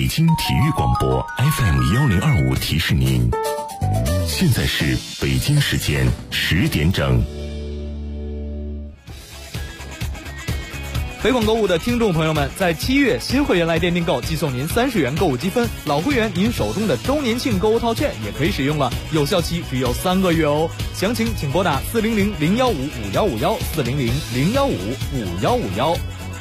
京体育广播 FM1025提示您，现在是北京时间10点整。 北广购物的听众朋友们，在7月新会员来电订购，即送您30元购物积分；老会员您手中的周年庆购物套券也可以使用了，有效期只有3个月哦。详情请拨打400-015-5151，400-015-5151。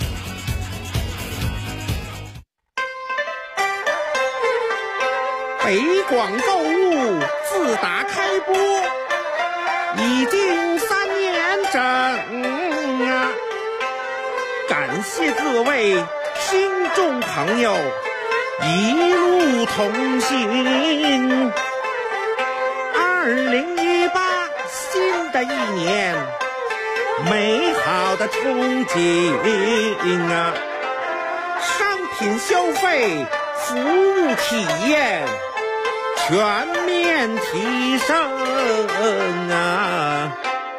北广购物自打开播已经3年整啊，感谢各位听众朋友一路同行。2018新的一年，美好的憧憬啊，商品消费、服务体验全面提升啊！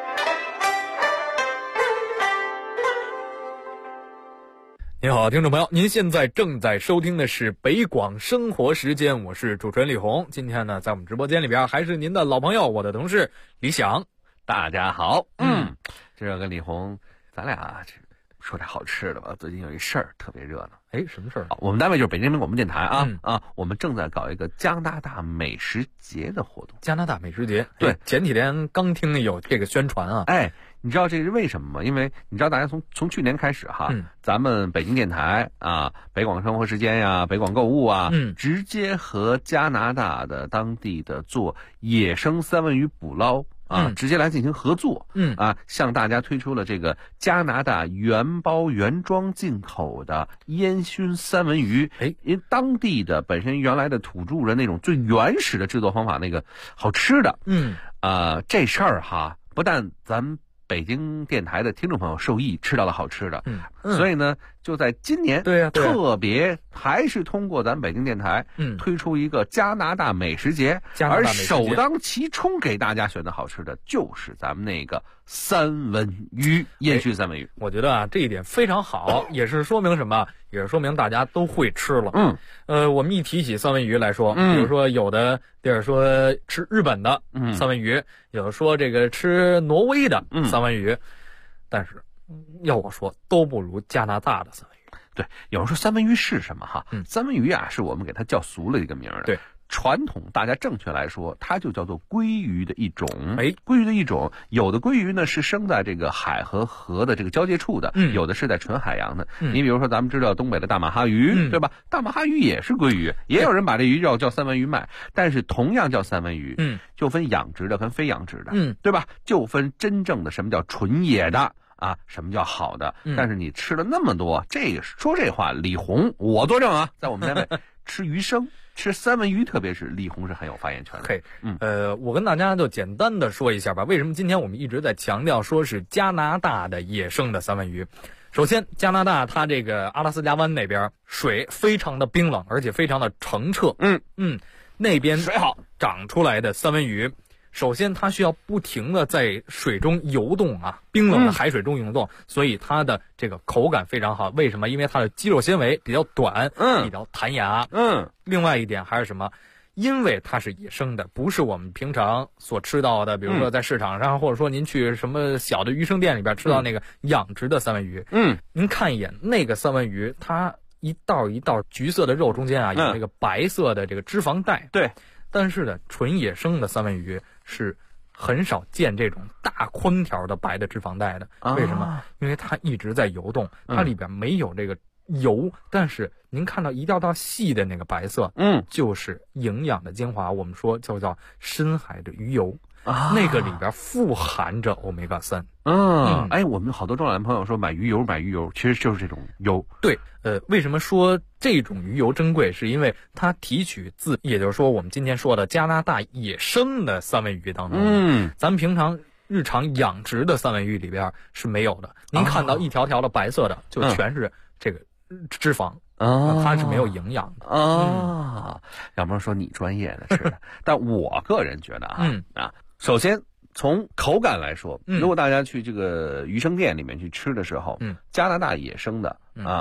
您好，听众朋友，您现在正在收听的是北广生活时间，我是主持人李红。今天呢，在我们直播间里边还是您的老朋友，我的同事李想。 大家好，这个跟李红，咱俩说点好吃的吧。最近有一事儿特别热闹。 什么事儿？ 我们单位就是北京广播电台我们正在搞一个加拿大美食节的活动。 加拿大美食节， 对， 前几天刚听有这个宣传啊。 你知道这是为什么吗？因为你知道大家从去年开始咱们北京电台北广生活时间呀、北广购物直接和加拿大的当地的做野生三文鱼捕捞直接来进行合作，向大家推出了这个加拿大原包原装进口的烟熏三文鱼。因为当地的本身原来的土著人那种最原始的制作方法，那个好吃的，这事儿不但咱们北京电台的听众朋友受益，吃到了好吃的，所以呢，就在今年，特别还是通过咱们北京电台，推出一个加拿大美食节，而首当其冲给大家选的好吃的就是咱们那个三文鱼，烟熏三文鱼。 我觉得这一点非常好，也是说明什么？也是说明大家都会吃了。我们一提起三文鱼来说，比如说有的地儿说吃日本的三文鱼，有的说这个吃挪威的三文鱼，但是要我说都不如加拿大的三文鱼。 对，有人说三文鱼是什么三文鱼是我们给它叫俗了一个名的。 对， 传统大家正确来说，它就叫做鲑鱼的一种。鲑鱼的一种，有的鲑鱼呢是生在这个海和河的这个交界处的，有的是在纯海洋的。你比如说咱们知道东北的大马哈鱼，对吧？大马哈鱼也是鲑鱼，也有人把这鱼叫三文鱼卖，但是同样叫三文鱼，就分养殖的跟非养殖的，对吧？就分真正的什么叫纯野的什么叫好的。但是你吃了那么多，说这话，李红我作证在我们单位吃鱼生。吃三文鱼，特别是李红是很有发言权的。 我跟大家就简单的说一下吧，为什么今天我们一直在强调说是加拿大的野生的三文鱼。首先，加拿大它这个阿拉斯加湾那边水非常的冰冷，而且非常的澄澈。那边水好长出来的三文鱼，首先它需要不停的在水中游动冰冷的海水中游动，所以它的这个口感非常好。为什么？因为它的肌肉纤维比较短，比较弹牙。另外一点还是什么？因为它是野生的，不是我们平常所吃到的，比如说在市场上，或者说您去什么小的鱼生店里边吃到那个养殖的三文鱼。您看一眼那个三文鱼，它一道一道橘色的肉中间有那个白色的这个脂肪带。 对。 但是呢，纯野生的三文鱼是很少见这种大宽条的白的脂肪带的。为什么？因为它一直在游动，它里边没有这个油，但是您看到一道道细的那个白色，就是营养的精华，我们说叫深海的鱼油。那个里边富含着欧米伽3。 我们好多中老年朋友说买鱼油，其实就是这种油。对， 为什么说这种鱼油珍贵？是因为它提取自，也就是说我们今天说的加拿大野生的三文鱼当中，咱们平常日常养殖的三文鱼里边是没有的。您看到一条条的白色的，就全是这个脂肪。它是没有营养的要不然说你专业的是的，但我个人觉得首先从口感来说，如果大家去这个鱼生店里面去吃的时候，加拿大野生的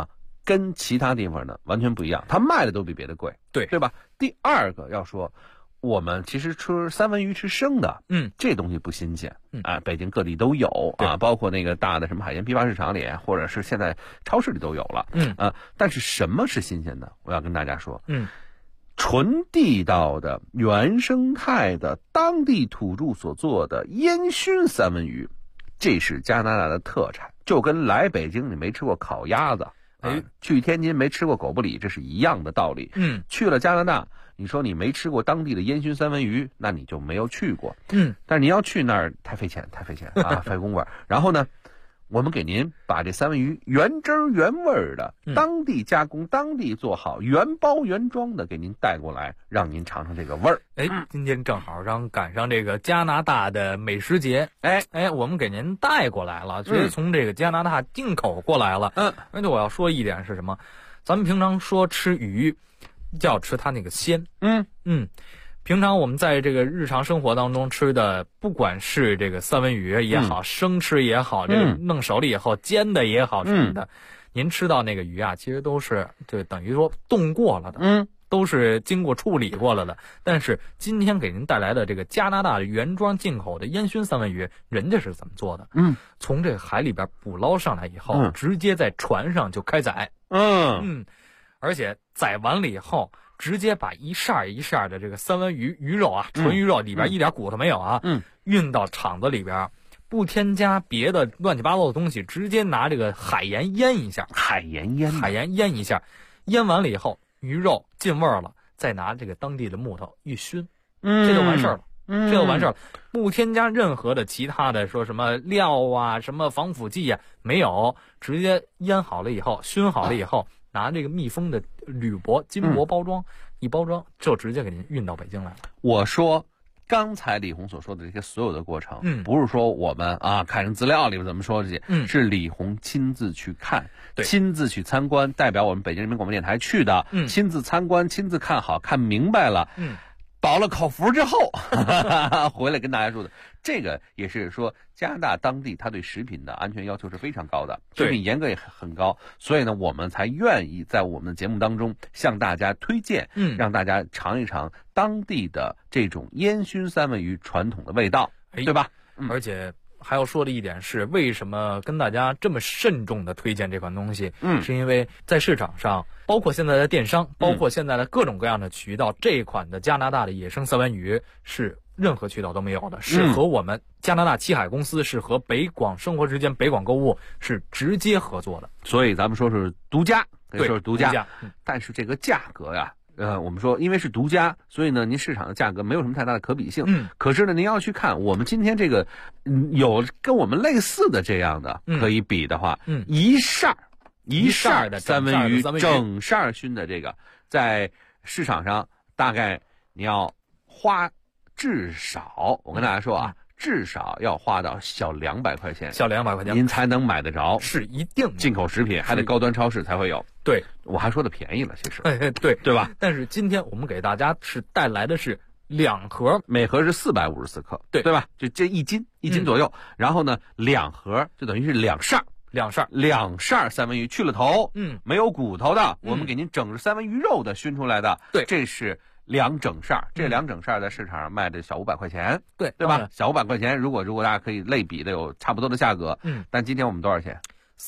跟其他地方呢完全不一样，它卖的都比别的贵，对吧？第二个要说，我们其实吃三文鱼吃生的，这东西不新鲜，北京各地都有啊，包括那个大的什么海鲜批发市场里，或者是现在超市里都有了，但是什么是新鲜的？我要跟大家说，纯地道的、原生态的、当地土著所做的烟熏三文鱼，这是加拿大的特产，就跟来北京你没吃过烤鸭子，去天津没吃过狗不理，这是一样的道理。去了加拿大，你说你没吃过当地的烟熏三文鱼，那你就没有去过。但是你要去那儿太费钱啊，费功夫。然后呢，我们给您把这三文鱼原汁原味的、当地加工、当地做好、原包原装的给您带过来，让您尝尝这个味儿。 今天正好赶上这个加拿大的美食节，我们给您带过来了，直接从这个加拿大进口过来了。而且我要说一点是什么？咱们平常说吃鱼，就要吃它那个鲜。平常我们在这个日常生活当中吃的，不管是这个三文鱼也好，生吃也好，这个弄熟了以后煎的也好什么的，您吃到那个鱼啊，其实都是就等于说冻过了的，都是经过处理过了的。但是今天给您带来的这个加拿大的原装进口的烟熏三文鱼，人家是怎么做的？从这个海里边捕捞上来以后，直接在船上就开宰，而且宰完了以后，直接把一扇一扇的这个三文鱼鱼肉啊，纯鱼肉里边一点骨头没有啊，运到厂子里边，不添加别的乱七八糟的东西，直接拿这个海盐腌一下，海盐腌一下，腌完了以后，鱼肉进味儿了，再拿这个当地的木头一熏，这就完事儿了。不添加任何的其他的说什么料啊、什么防腐剂啊，没有，直接腌好了以后，熏好了以后。拿这个密封的铝箔、金箔包装，一包装就直接给您运到北京来了。 我说，刚才李红所说的这些所有的过程，不是说我们看人资料里面怎么说这些，是李红亲自去看，亲自去参观，代表我们北京人民广播电台去的，亲自参观、亲自看好、看明白了，饱了口福之后回来跟大家说的，这个也是说加拿大当地它对食品的安全要求是非常高的，食品严格也很高，所以呢我们才愿意在我们的节目当中向大家推荐，让大家尝一尝当地的这种烟熏三文鱼传统的味道，对吧？ 而且还要说的一点是，为什么跟大家这么慎重的推荐这款东西？是因为在市场上，包括现在的电商，包括现在的各种各样的渠道，这款的加拿大的野生三文鱼是任何渠道都没有的，是和我们加拿大七海公司，是和北广生活时间、北广购物是直接合作的， 所以咱们说是独家，可以说是独家。但是这个价格呀。我们说，因为是独家，所以呢，您市场的价格没有什么太大的可比性。可是呢，您要去看我们今天这个，有跟我们类似的这样的可以比的话，一扇的三文鱼，整扇熏的这个，在市场上大概你要花至少，我跟大家说啊。至少要花到小200块钱，您才能买得着， 是一定进口食品，还得高端超市才会有。 对， 我还说的便宜了，其实， 对吧？但是今天我们给大家是带来的是2盒， 每盒是454克，对吧？就这1斤左右。然后呢，2盒就等于是2扇三文鱼，去了头，没有骨头的，我们给您整着三文鱼肉的熏出来的， 对， 这是。2整扇，这2整扇在市场上卖的小500块钱， 对吧？小500块钱，如果大家可以类比的有差不多的价格，但今天我们多少钱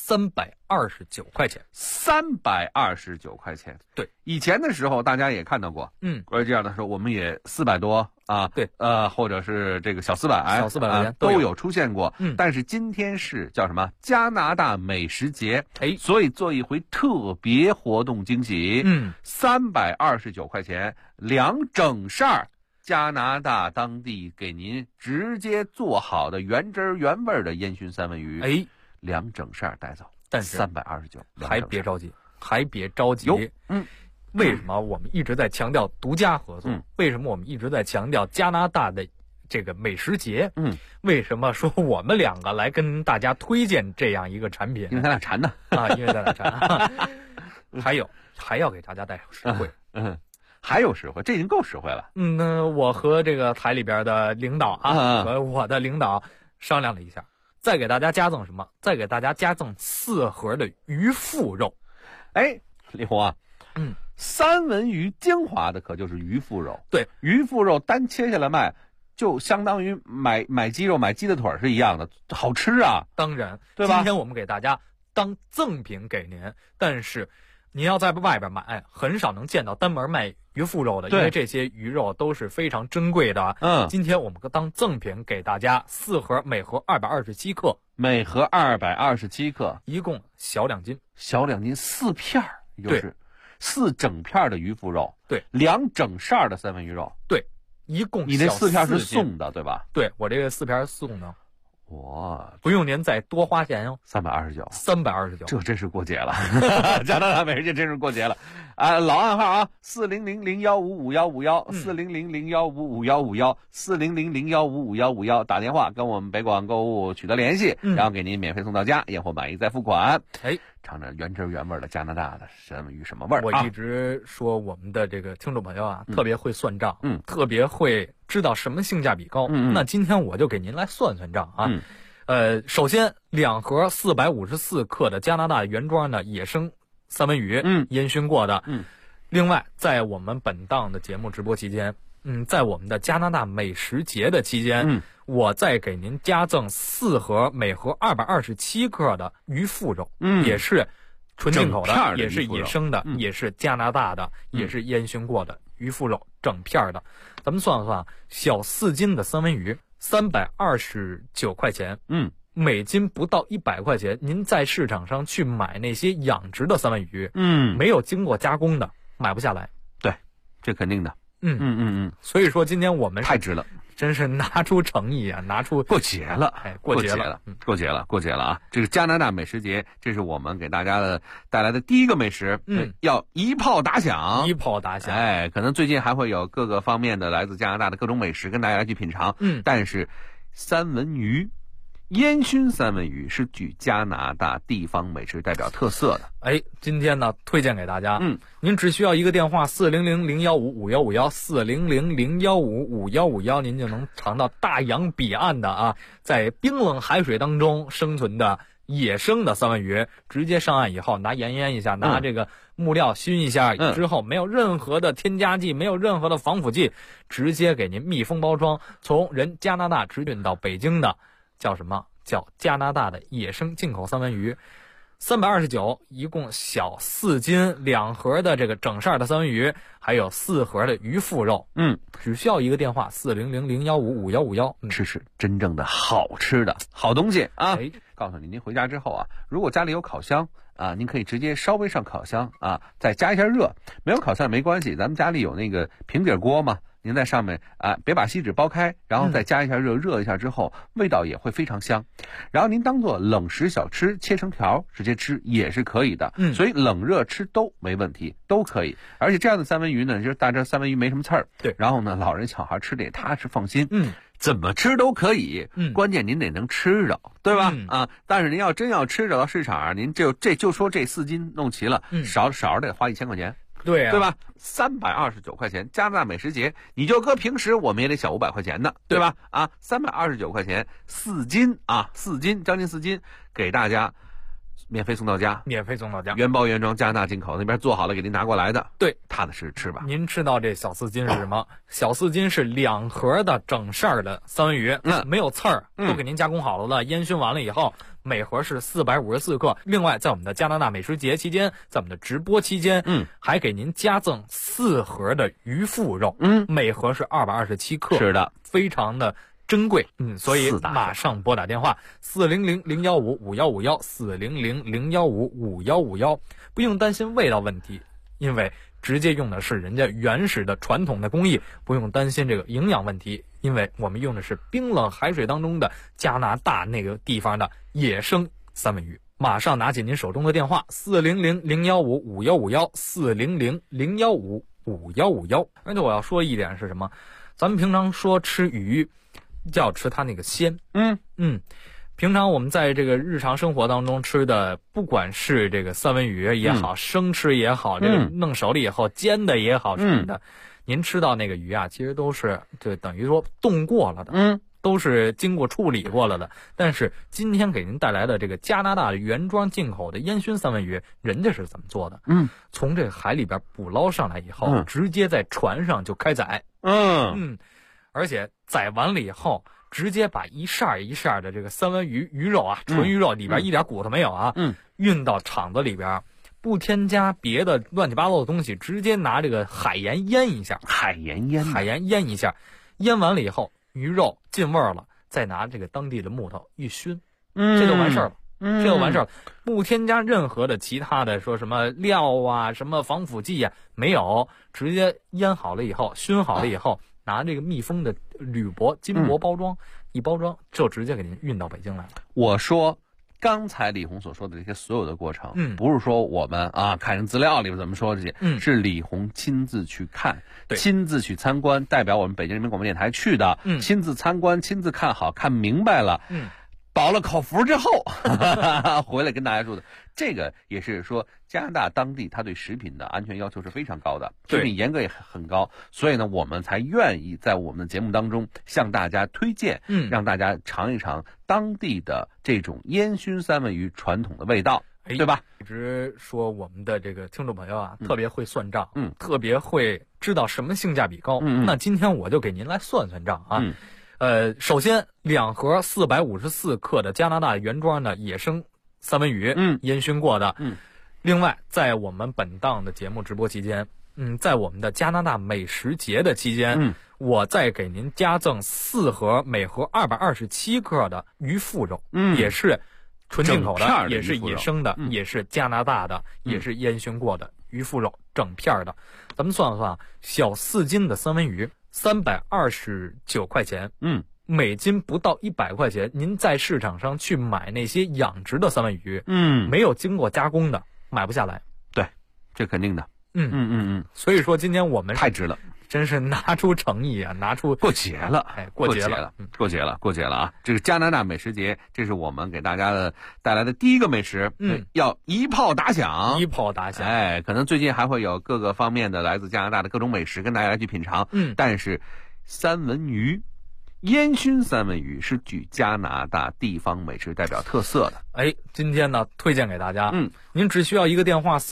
？329块钱 ，329块钱。 对， 以前的时候大家也看到过，这样的时候我们也400多啊， 对， 或者是这个小400 块钱都有出现过。但是今天是叫什么？加拿大美食节，所以做一回特别活动惊喜，329块钱2整扇加拿大当地给您直接做好的原汁原味的烟熏三文鱼，2整扇带走， 但是 329， 还别着急，为什么我们一直在强调独家合作？为什么我们一直在强调加拿大的这个美食节？为什么说我们2个来跟大家推荐这样一个产品？ 因为咱俩馋呢因为咱俩馋。还要给大家带实惠， 还有实惠，这已经够实惠了。 我和这个台里边的领导和我的领导商量了一下，再给大家加赠什么？再给大家加赠4盒的鱼腹肉。 哎，李红啊，三文鱼精华的可就是鱼腹肉。 对， 鱼腹肉单切下来卖，就相当于买鸡肉、买鸡的腿是一样的，好吃啊。 当然， 对吧？ 今天我们给大家当赠品给您，但是您要在外边买，很少能见到单门卖鱼腹肉的，因为这些鱼肉都是非常珍贵的。今天我们当赠品给大家4盒，每盒227克， 每盒227克， 一共小2斤， 小2斤4片，也就是4整片的鱼腹肉， 对 ，2整扇的三文鱼肉， 对，一共你那4片是送的，对吧？ 对，我这个4片是送的。 哇， 不用您再多花钱哟 ，329，这真是过节了，加拿大美食节真是过节了啊！老暗号啊，400-015-5151，400-015-5151，400-015-5151，打电话跟我们北广购物取得联系，然后给您免费送到家，验货满意再付款。尝着原汁原味的加拿大的三文鱼什么味儿？ 我一直说我们的这个听众朋友啊，特别会算账，特别会知道什么性价比高。那今天我就给您来算算账啊。首先2盒454克的加拿大原装的野生三文鱼，烟熏过的。另外，在我们本档的节目直播期间，在我们的加拿大美食节的期间，我再给您加赠4盒，每盒227克的鱼腹肉，也是纯进口的，也是野生的，也是加拿大的，也是烟熏过的鱼腹肉，整片的。咱们算算，小4斤的三文鱼329块钱，每斤不到100块钱。您在市场上去买那些养殖的三文鱼，没有经过加工的，买不下来。对， 这肯定的。 所以说今天我们太值了， 真是拿出诚意啊，拿出过节了， 过节了啊！这个加拿大美食节，这是我们给大家带来的第一个美食，要一炮打响，可能最近还会有各个方面的来自加拿大的各种美食跟大家去品尝，但是三文鱼。烟熏三文鱼是具加拿大地方美食代表特色的。 今天呢推荐给大家，您只需要一个电话400-015-5151，400-015-5151，您就能尝到大洋彼岸的啊，在冰冷海水当中生存的野生的三文鱼，直接上岸以后拿盐腌一下，拿这个木料熏一下之后，没有任何的添加剂，没有任何的防腐剂，直接给您密封包装，从加拿大直运到北京的。叫什么？叫加拿大的野生进口三文鱼，329，一共小4斤，2盒的这个整扇的三文鱼，还有4盒的鱼腹肉。只需要一个电话400-015-5151， 吃真正的好吃的好东西啊！告诉您回家之后啊，如果家里有烤箱啊，您可以直接稍微上烤箱啊，再加一下热。没有烤箱没关系，咱们家里有那个平底锅嘛。您在上面啊，别把锡纸剥开，然后再加一下热一下之后，味道也会非常香。然后您当做冷食小吃，切成条直接吃也是可以的。所以冷热吃都没问题，都可以。而且这样的三文鱼呢，就是大家三文鱼没什么刺儿， 对。 然后呢，老人小孩吃的也踏实放心。怎么吃都可以，关键您得能吃着，对吧？但是您要真要吃着到市场上，您就说这4斤弄齐了，少得花1000块钱。对吧？329块钱，加拿大美食节，你就搁平时我们也得小500块钱呢，对吧？329块钱，4斤啊，4斤，将近4斤，给大家免费送到家，原包原装，加拿大进口，那边做好了给您拿过来的，对，踏踏实吃吧。 您知道这小4斤是什么？小4斤是2盒的整扇的三文鱼，没有刺儿，都给您加工好了的，烟熏完了以后。每盒是454克。另外，在我们的加拿大美食节期间，在我们的直播期间，还给您加赠4盒的鱼腹肉，每盒是227克， 是的， 非常的珍贵，所以马上拨打电话400-015-5151，400-015-5151，不用担心味道问题，因为直接用的是人家原始的传统的工艺，不用担心这个营养问题，因为我们用的是冰冷海水当中的加拿大那个地方的野生三文鱼。马上拿起您手中的电话400-015-5151，400-015-5151。而且我要说一点是什么？咱们平常说吃鱼要吃它那个鲜，平常我们在这个日常生活当中吃的，不管是这个三文鱼也好，生吃也好，这个弄熟了以后煎的也好什么的，您吃到那个鱼啊，其实都是就等于说冻过了的， 都是经过处理过了的。但是今天给您带来的这个加拿大的原装进口的烟熏三文鱼，人家是怎么做的？从这个海里边捕捞上来以后，直接在船上就开宰。而且宰完了以后，直接把一扇一扇的这个三文鱼鱼肉啊，纯鱼肉里边一点骨头没有啊，运到厂子里边，不添加别的乱七八糟的东西，直接拿这个海盐腌一下。海盐腌一下，腌完了以后，鱼肉进味儿了，再拿这个当地的木头一熏，这就完事儿了。这就完事儿了，不添加任何的其他的说什么料啊、什么防腐剂啊，没有，直接腌好了以后、熏好了以后，拿这个密封的铝箔、金箔包装，一包装就直接给您运到北京来了。 我说，刚才李红所说的这些所有的过程，不是说我们看人资料里边怎么说这些，是李红亲自去看，亲自去参观，代表我们北京人民广播电台去的，亲自参观、亲自看好、看明白了，饱了口福之后回来跟大家说的，这个也是说加拿大当地它对食品的安全要求是非常高的，食品严格也很高，所以呢我们才愿意在我们的节目当中向大家推荐，让大家尝一尝当地的这种烟熏三文鱼传统的味道，对吧？ 一直说我们的这个听众朋友啊，特别会算账，特别会知道什么性价比高，那今天我就给您来算算账啊。首先2盒454克的加拿大原装的野生三文鱼，烟熏过的。另外，在我们本档的节目直播期间，在我们的加拿大美食节的期间，我再给您加赠4盒，每盒227克的鱼腹肉，也是纯进口的，也是野生的，也是加拿大的，也是烟熏过的鱼腹肉，整片的。咱们算算，小4斤的三文鱼。329块钱，每斤不到100块钱。您在市场上去买那些养殖的三文鱼，没有经过加工的，买不下来。 对，这肯定的。 所以说今天我们太值了， 真是拿出诚意啊，拿出过节了， 过节了啊！这个加拿大美食节，这是我们给大家带来的第一个美食，要一炮打响，可能最近还会有各个方面的来自加拿大的各种美食跟大家来去品尝，但是三文鱼。烟熏三文鱼是具加拿大地方美食代表特色的。 今天呢推荐给大家，您只需要一个电话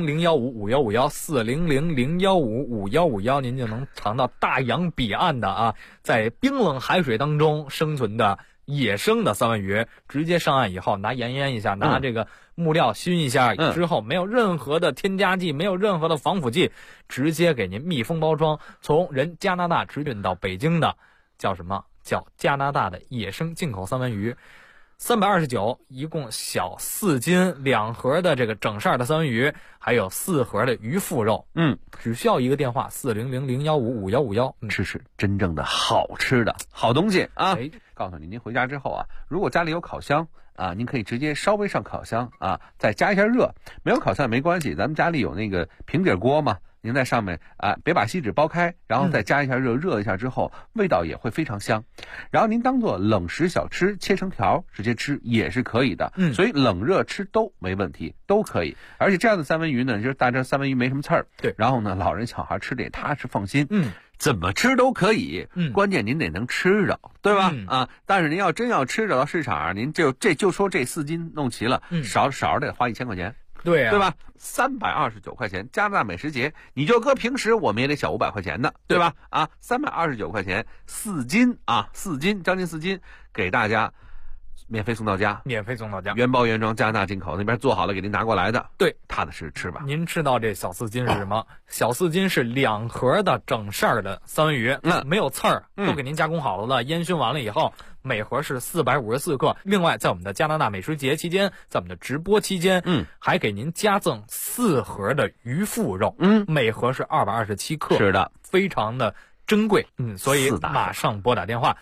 400-015-5151，400-015-5151，您就能尝到大洋彼岸的啊，在冰冷海水当中生存的野生的三文鱼，直接上岸以后拿盐腌一下，拿这个木料熏一下之后，没有任何的添加剂，没有任何的防腐剂，直接给您密封包装，从加拿大直运到北京的。叫什么？叫加拿大的野生进口三文鱼，329，一共小4斤，2盒的这个整扇的三文鱼，还有4盒的鱼腹肉。只需要一个电话400-015-5151， 吃真正的好吃的好东西啊！告诉您回家之后啊，如果家里有烤箱啊，您可以直接稍微上烤箱啊，再加一下热。没有烤箱也没关系，咱们家里有那个平底锅嘛。您在上面别把锡纸剥开，然后再加一下热，热一下之后，味道也会非常香。然后您当做冷食小吃，切成条直接吃也是可以的。所以冷热吃都没问题，都可以。而且这样的三文鱼呢，就是大家三文鱼没什么刺儿， 对。 然后呢，老人小孩吃的也踏实放心。怎么吃都可以，关键您得能吃着，对吧？但是您要真要吃着到市场上，您就说这4斤弄齐了，少得花1000块钱。 对吧？329块钱，加拿大美食节，你就搁平时我们也得小500块钱的，对吧？329块钱，4斤，4斤，将近4斤，给大家免费送到家，原包原装，加拿大进口，那边做好了给您拿过来的， 对， 踏踏实吃吧。 您知道这小4斤是什么？小4斤是2盒的整扇的三文鱼，没有刺儿，都给您加工好了的，烟熏完了以后。每盒是454克。另外，在我们的加拿大美食节期间，在我们的直播期间，还给您加赠4盒的鱼腹肉，每盒是227克， 是的， 非常的珍贵，所以马上拨打电话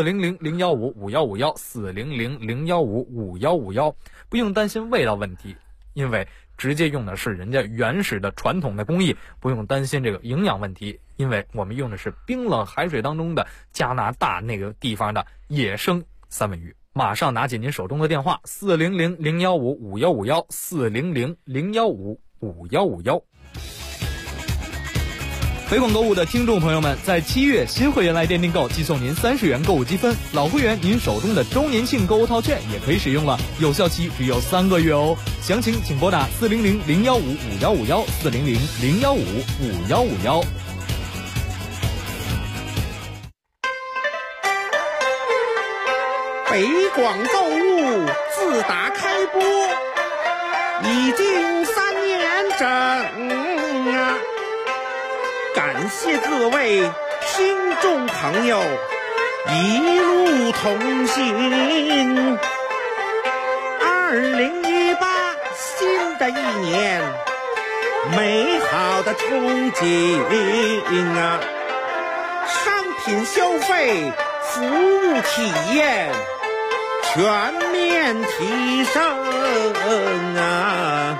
400-015-5151，400-015-5151，不用担心味道问题，因为直接用的是人家原始的传统的工艺，不用担心这个营养问题，因为我们用的是冰冷海水当中的加拿大那个地方的野生三文鱼。马上拿起您手中的电话400-015-5151，400-015-5151。 北广购物的听众朋友们，在7月新会员来电订购，即送您30元购物积分；老会员您手中的周年庆购物套券也可以使用了，有效期只有3个月哦。详情请拨打400-015-5151，400-015-5151。 北广购物自打开播已经3年整啊！感谢各位听众朋友一路同行。2018新的一年，美好的憧憬啊！商品消费、服务体验全面提升啊！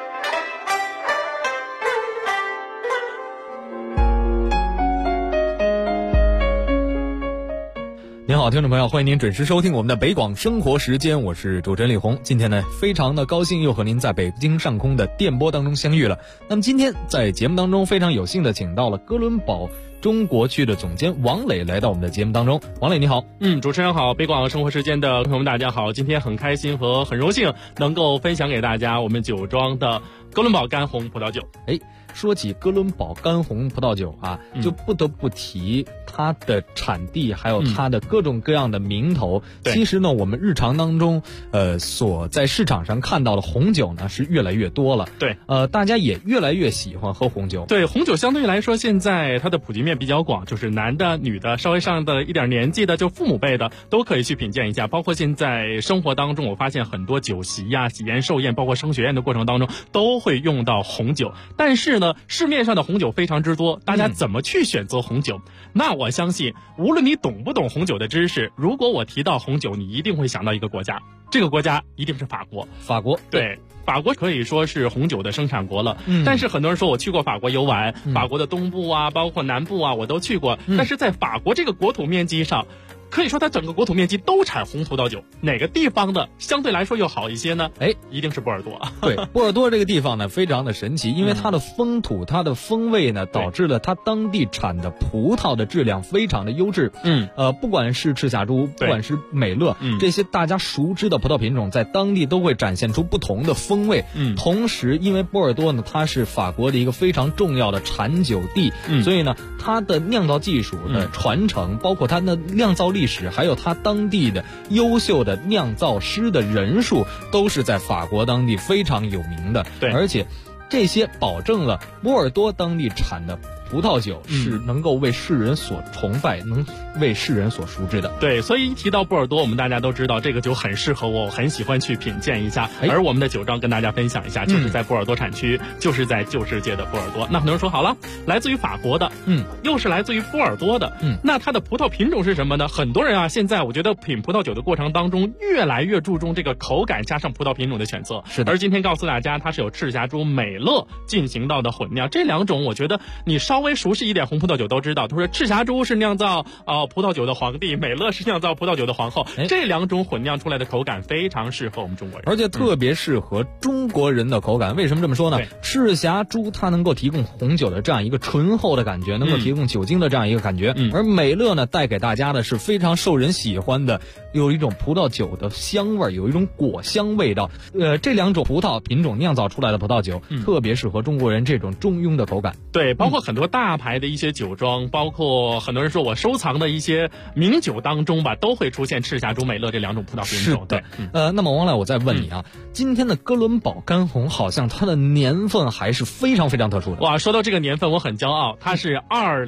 您好，听众朋友，欢迎您准时收听我们的北广生活时间，我是主持人李红。今天呢，非常的高兴又和您在北京上空的电波当中相遇了。那么今天在节目当中非常有幸的请到了哥伦堡中国区的总监王磊来到我们的节目当中。王磊你好。 主持人好，北广生活时间的朋友们大家好，今天很开心和很荣幸能够分享给大家我们酒庄的哥伦堡干红葡萄酒。 说起哥伦堡干红葡萄酒啊，就不得不提它的产地，还有它的各种各样的名头。其实呢，我们日常当中，所在市场上看到的红酒呢是越来越多了。 对， 大家也越来越喜欢喝红酒。 对，红酒相对来说，现在它的普及面比较广，就是男的、女的，稍微上的一点年纪的，就父母辈的都可以去品鉴一下。包括现在生活当中，我发现很多酒席呀、喜宴、寿宴，包括升学宴的过程当中，都会用到红酒。但是呢，市面上的红酒非常之多，大家怎么去选择红酒？那我相信，无论你懂不懂红酒的知识，如果我提到红酒，你一定会想到一个国家，这个国家一定是法国。 法国， 对。法国可以说是红酒的生产国了，但是很多人说我去过法国游玩，法国的东部啊，包括南部啊，我都去过，但是在法国这个国土面积上，可以说它整个国土面积都产红葡萄酒，哪个地方的相对来说又好一些呢？一定是波尔多。 对，波尔多这个地方呢非常的神奇，因为它的风土、它的风味呢，导致了它当地产的葡萄的质量非常的优质。不管是赤霞珠，不管是美乐，这些大家熟知的葡萄品种，在当地都会展现出不同的风味。同时，因为波尔多呢，它是法国的一个非常重要的产酒地，所以呢，它的酿造技术的传承，包括它的酿造历史，还有它当地的优秀的酿造师的人数，都是在法国当地非常有名的。 对， 而且这些保证了波尔多当地产的葡萄酒是能够为世人所崇拜，能为世人所熟知的。 对，所以一提到波尔多，我们大家都知道这个酒很适合我很喜欢去品鉴一下。而我们的酒庄跟大家分享一下，就是在波尔多产区，就是在旧世界的波尔多。那很多人说好了，来自于法国的，又是来自于波尔多的，那它的葡萄品种是什么呢？很多人啊，现在我觉得品葡萄酒的过程当中，越来越注重这个口感加上葡萄品种的选择。 是的。 而今天告诉大家，它是有赤霞珠、美乐进行到的混酿，这两种我觉得你稍微熟悉一点红葡萄酒都知道，他说赤霞珠是酿造葡萄酒的皇帝，美乐是酿造葡萄酒的皇后，这两种混酿出来的口感非常适合我们中国人， 而且特别适合中国人的口感。为什么这么说呢？赤霞珠它能够提供红酒的这样一个醇厚的感觉，能够提供酒精的这样一个感觉，而美乐呢带给大家的是非常受人喜欢的，有一种葡萄酒的香味，有一种果香味道。这两种葡萄品种酿造出来的葡萄酒，特别适合中国人这种中庸的口感。 对，包括很多大牌的一些酒庄，包括很多人说我收藏的一些名酒当中吧，都会出现赤霞珠、美乐这两种葡萄品种。 对，那么王磊，我再问你啊，今天的哥伦堡干红好像它的年份还是非常非常特殊的。 哇，说到这个年份，我很骄傲，它是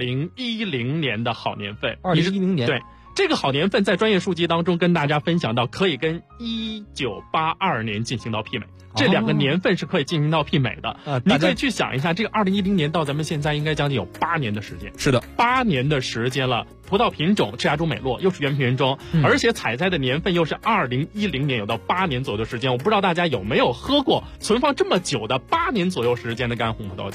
2010年的好年份。 2010年， 对。这个好年份在专业书籍当中跟大家分享到，可以跟1982年进行到媲美，这两个年份是可以进行到媲美的。你可以去想一下，这个2010年到咱们现在应该将近有8年的时间。 是的 ，8年的时间了。葡萄品种赤霞珠美洛又是原品原装，而且采摘的年份又是2010年，有到8年左右的时间。我不知道大家有没有喝过存放这么久的8年左右时间的干红葡萄酒。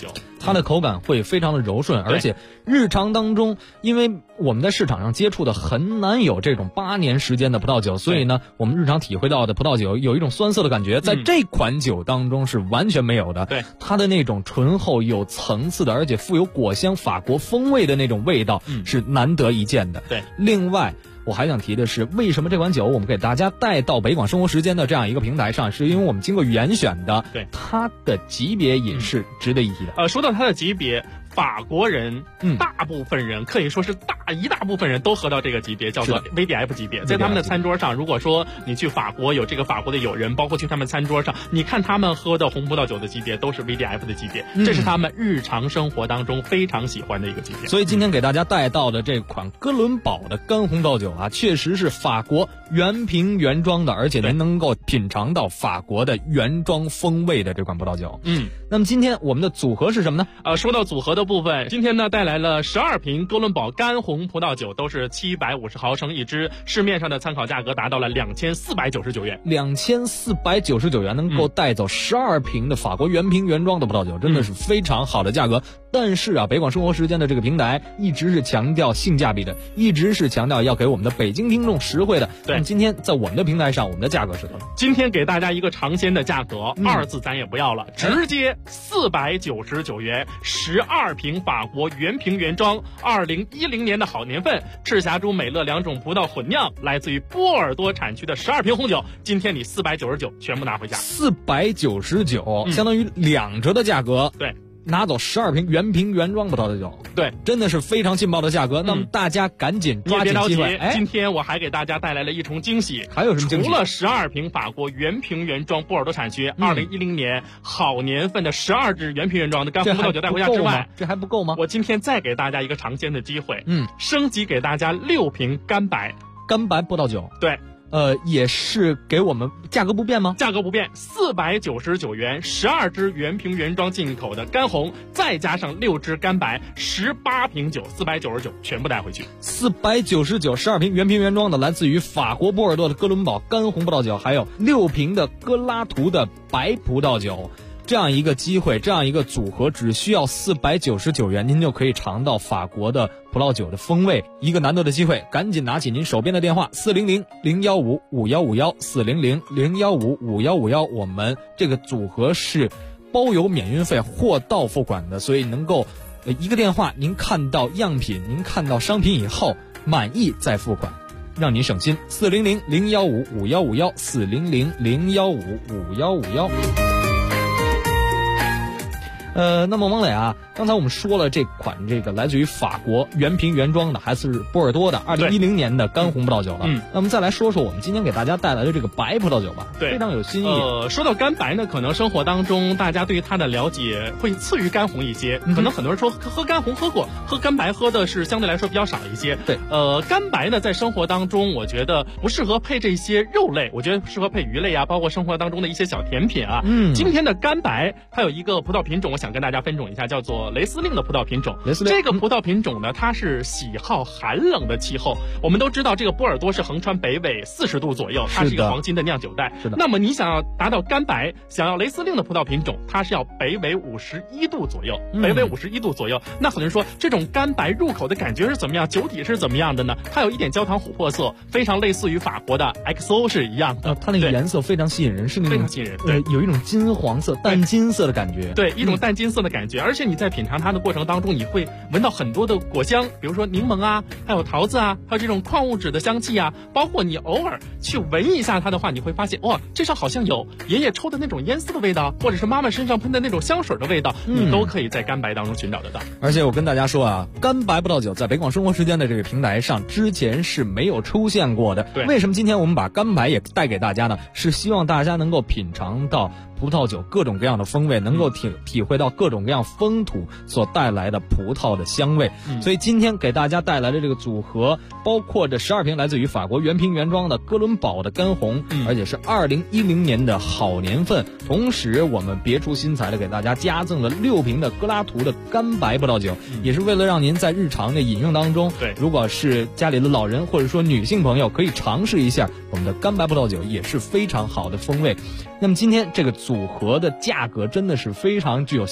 它的口感会非常的柔顺，而且日常当中，因为我们在市场上接触的很难有这种8年时间的葡萄酒，所以呢，我们日常体会到的葡萄酒有一种酸涩的感觉，在这款酒当中是完全没有的。 对， 它的那种醇厚有层次的，而且富有果香法国风味的那种味道，是难得一见的。 对， 另外我还想提的是，为什么这款酒我们给大家带到北广生活时间的这样一个平台上，是因为我们经过严选的， 对， 它的级别也是值得一提的。 说到它的级别，法国人，大部分人可以说是一大部分人都喝到这个级别，叫做 VDF 级别。在他们的餐桌上，如果说你去法国有这个法国的友人，包括去他们餐桌上，你看他们喝的红葡萄酒的级别都是 VDF 的级别，这是他们日常生活当中非常喜欢的一个级别。 所以今天给大家带到的这款哥伦堡的干红葡萄酒啊，确实是法国原瓶原装的，而且您能够品尝到法国的原装风味的这款葡萄酒。那么今天我们的组合是什么呢？ 说到组合的部分，今天呢带来了12瓶哥伦堡干红葡萄酒，都是750毫升一支，市面上的参考价格达到了2499元。 2499元能够带走12瓶的法国原瓶原装的葡萄酒，真的是非常好的价格。但是啊，北广生活时间的这个平台一直是强调性价比的，一直是强调要给我们的北京听众实惠的。 对， 今天在我们的平台上，我们的价格是多少？ 今天给大家一个尝鲜的价格，2字咱也不要了，直接499元，12瓶法国原瓶原装，2010年的好年份，赤霞珠、美乐2种葡萄混酿，来自于波尔多产区的12瓶红酒，今天你499全部拿回家。 499，相当于2折的价格。 对。 拿走12瓶原瓶原装葡萄酒， 对， 真的是非常劲爆的价格。那么大家赶紧抓紧机会。 今天我还给大家带来了一重惊喜， 还有什么惊喜？ 除了12瓶法国原瓶原装波尔多产区2010年好年份的12支原瓶原装的干红葡萄酒带回家之外， 这还不够吗？ 我今天再给大家一个尝鲜的机会，升级给大家6瓶干白葡萄酒。 对。 也是给我们价格不变吗？ 价格不变，499元，12支原瓶原装进口的干红，再加上6支干白，18瓶酒，499全部带回去。 499，12瓶原瓶原装的，来自于法国波尔多的哥伦堡干红葡萄酒，还有6瓶的格拉图的白葡萄酒。这样一个机会，这样一个组合，只需要499元，您就可以尝到法国的葡萄酒的风味。一个难得的机会，赶紧拿起您手边的电话400-015-5151，400-015-5151，我们这个组合是包邮免运费，货到付款的，所以能够一个电话您看到样品，您看到商品以后满意再付款，让您省心。400-015-5151，400-015-5151。那么王磊啊，刚才我们说了这款来自于法国原瓶原装的，还是波尔多的2010年的干红葡萄酒了。那么再来说说我们今天给大家带来的这个白葡萄酒吧， 对， 非常有新意。 说到干白呢，可能生活当中大家对于它的了解会次于干红一些，可能很多人说喝干红喝过，喝干白喝的是相对来说比较少一些。 对， 干白呢在生活当中，我觉得不适合配这些肉类，我觉得适合配鱼类啊，包括生活当中的一些小甜品啊。今天的干白它有一个葡萄品种，我想跟大家分种一下，叫做雷司令的葡萄品种。这个葡萄品种呢，它是喜好寒冷的气候。我们都知道这个波尔多是横穿北纬40度左右，它是一个黄金的酿酒带。 是的。 那么你想要达到干白，想要雷司令的葡萄品种，它是要北纬51度左右，北纬51度左右。那很多人说这种干白入口的感觉是怎么样，酒体是怎么样的呢？它有一点焦糖琥珀色，非常类似于法国的 XO 是一样的。 它那个颜色非常吸引人，是那种非常吸引人，对， 有一种金黄色、淡金色的感觉。 对，一种淡金色的感觉。而且你在品尝它的过程当中，你会闻到很多的果香，比如说柠檬啊，还有桃子啊，还有这种矿物质的香气啊。包括你偶尔去闻一下它的话，你会发现哇，这上好像有爷爷抽的那种烟丝的味道，或者是妈妈身上喷的那种香水的味道，你都可以在干白当中寻找得到。 而且我跟大家说啊，干白葡萄酒在北广生活时间的这个平台上之前是没有出现过的。 对， 为什么今天我们把干白也带给大家呢？是希望大家能够品尝到葡萄酒各种各样的风味，能够体会到各种各样风土所带来的葡萄的香味。所以今天给大家带来的这个组合，包括这12瓶来自于法国原瓶原装的哥伦堡的干红，而且是2010年的好年份。同时我们别出心裁的给大家加赠了6瓶的格拉图的干白葡萄酒，也是为了让您在日常的饮用当中， 对， 如果是家里的老人或者说女性朋友可以尝试一下我们的干白葡萄酒，也是非常好的风味。那么今天这个组合的价格真的是非常具有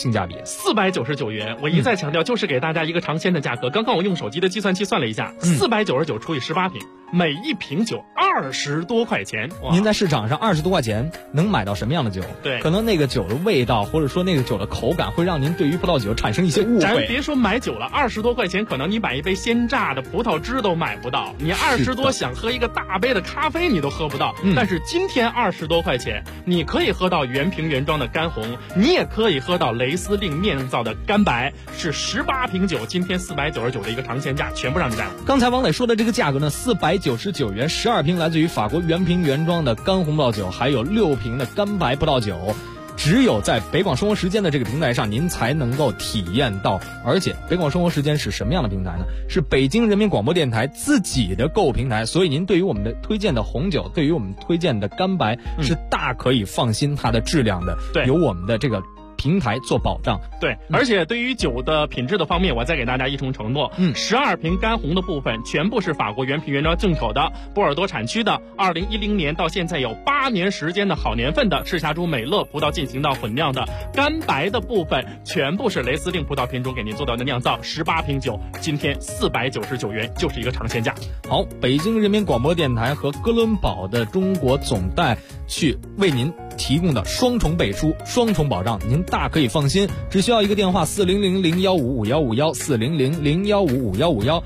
性价比 ？499元，我一再强调，就是给大家一个尝鲜的价格。刚刚我用手机的计算器算了一下，499除以18瓶，每一瓶酒20多块钱。 您在市场上20多块钱能买到什么样的酒？ 对， 可能那个酒的味道，或者说那个酒的口感，会让您对于葡萄酒产生一些误会。 咱别说买酒了，20多块钱可能你买一杯鲜榨的葡萄汁都买不到，你20多想喝一个大杯的咖啡你都喝不到。但是今天20多块钱，你可以喝到原瓶原装的干红，你也可以喝到雷司令酿造的干白，是18瓶酒，今天499的一个尝鲜价，全部让你占。 刚才王磊说的这个价格呢，499元，12瓶来自于法国原瓶原装的干红葡萄酒，还有6瓶的干白葡萄酒。只有在北广生活时间的这个平台上，您才能够体验到。而且北广生活时间是什么样的平台呢？是北京人民广播电台自己的购物平台，所以您对于我们的推荐的红酒，对于我们推荐的干白，是大可以放心它的质量的。 对， 有我们的这个平台做保障。 对，而且对于酒的品质的方面，我再给大家一重承诺，12瓶干红的部分全部是法国原瓶原装进口的，波尔多产区的，2010年到现在有8年时间的好年份的赤霞珠美乐葡萄进行到混酿的，干白的部分全部是雷司令葡萄品种给您做到的酿造，18瓶酒，今天499元就是一个尝鲜价。 好，北京人民广播电台和哥伦堡的中国总代去为您提供的双重背书、双重保障，您大可以放心，只需要一个电话400-015-5151，400-015-5151。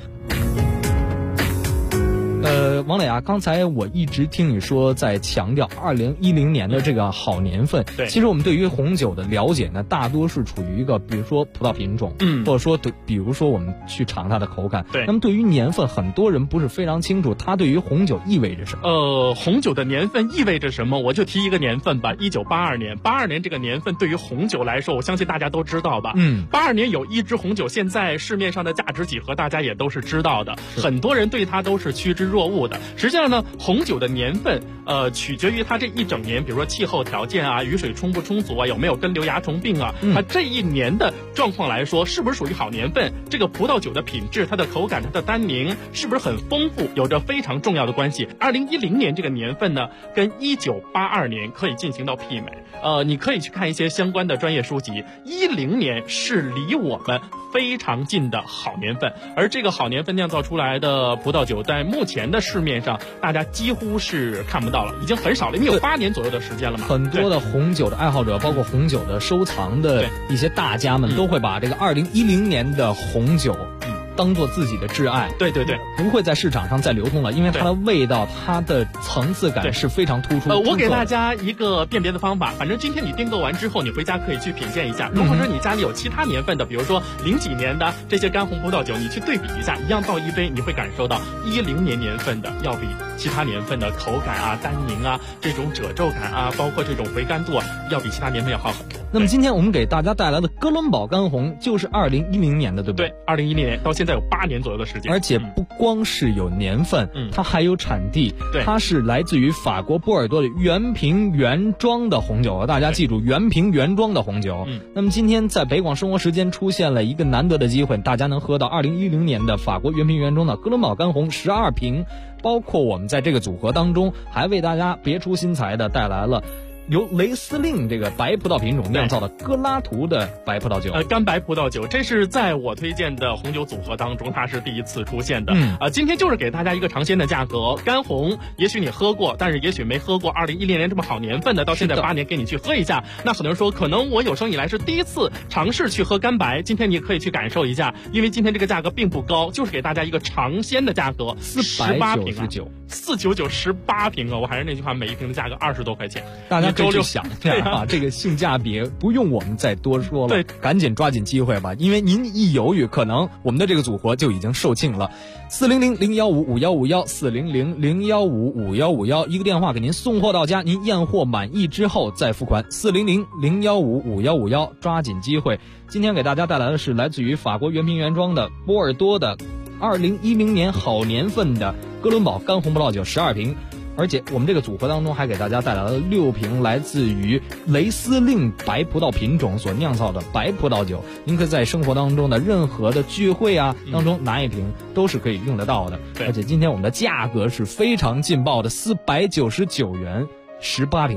王磊啊，刚才我一直听你说在强调2010年的这个好年份。 对， 其实我们对于红酒的了解呢，大多是处于一个，比如说葡萄品种，或者说比如说我们去尝它的口感。 对， 那么对于年份，很多人不是非常清楚，它对于红酒意味着什么？ 红酒的年份意味着什么？我就提一个年份吧，1982年。82年这个年份对于红酒来说，我相信大家都知道吧。82年有一支红酒，现在市面上的价值几何大家也都是知道的，很多人对它都是趋之若鹜的。实际上呢，红酒的年份取决于它这一整年，比如说气候条件啊，雨水充不充足啊，有没有根瘤蚜虫病啊，它这一年的状况来说，是不是属于好年份？这个葡萄酒的品质、它的口感、它的单宁是不是很丰富，有着非常重要的关系。2010年这个年份呢，跟1982年可以进行到媲美。你可以去看一些相关的专业书籍，10年是离我们非常近的好年份，而这个好年份酿造出来的葡萄酒，在目前的市面上，大家几乎是看不到了，已经很少了，因为有8年左右的时间了嘛。 很多的红酒的爱好者，包括红酒的收藏的一些大家们，都会把这个2010年的红酒当做自己的挚爱。 对对对， 不会在市场上再流通了，因为它的味道、它的层次感是非常突出。 我给大家一个辨别的方法，反正今天你订购完之后，你回家可以去品鉴一下。如果说你家里有其他年份的，比如说0几年的这些干红葡萄酒，你去对比一下，一样倒一杯，你会感受到10年年份的要比其他年份的口感啊、单宁啊、这种褶皱感啊，包括这种回甘度啊，要比其他年份要好很多。 那么今天我们给大家带来的哥伦堡干红就是2010年的，对不对？ 对，2010年到现在有8年左右的时间， 而且不光是有年份，它还有产地。 对， 它是来自于法国波尔多的原瓶原装的红酒，大家记住，原瓶原装的红酒。那么今天在北广生活时间出现了一个难得的机会，大家能喝到2010年的法国原瓶原装的哥伦堡干红12瓶，包括我们在这个组合当中还为大家别出心裁的带来了由雷司令这个白葡萄品种酿造的戈拉图的白葡萄酒， 干白葡萄酒，这是在我推荐的红酒组合当中，它是第一次出现的。今天就是给大家一个尝鲜的价格，干红，也许你喝过，但是也许没喝过2010年这么好年份的，到现在8年给你去喝一下。那很多人说，可能我有生以来是第一次尝试去喝干白，今天你可以去感受一下，因为今天这个价格并不高，就是给大家一个尝鲜的价格，18瓶，499 18瓶啊！我还是那句话，每一瓶的价格20多块钱， 大家可以去想一下啊，这个性价比不用我们再多说了， 对， 赶紧抓紧机会吧，因为您一犹豫，可能我们的这个组合就已经售罄了。400-015-5151，400-015-5151，一个电话给您送货到家，您验货满意之后再付款。400-015-5151，抓紧机会。今天给大家带来的是来自于法国原瓶原装的波尔多的2010年好年份的哥伦堡干红葡萄酒12瓶。而且我们这个组合当中还给大家带来了6瓶来自于雷司令白葡萄品种所酿造的白葡萄酒，您可以在生活当中的任何的聚会啊当中拿一瓶都是可以用得到的。而且今天我们的价格是非常劲爆的，499元18瓶酒。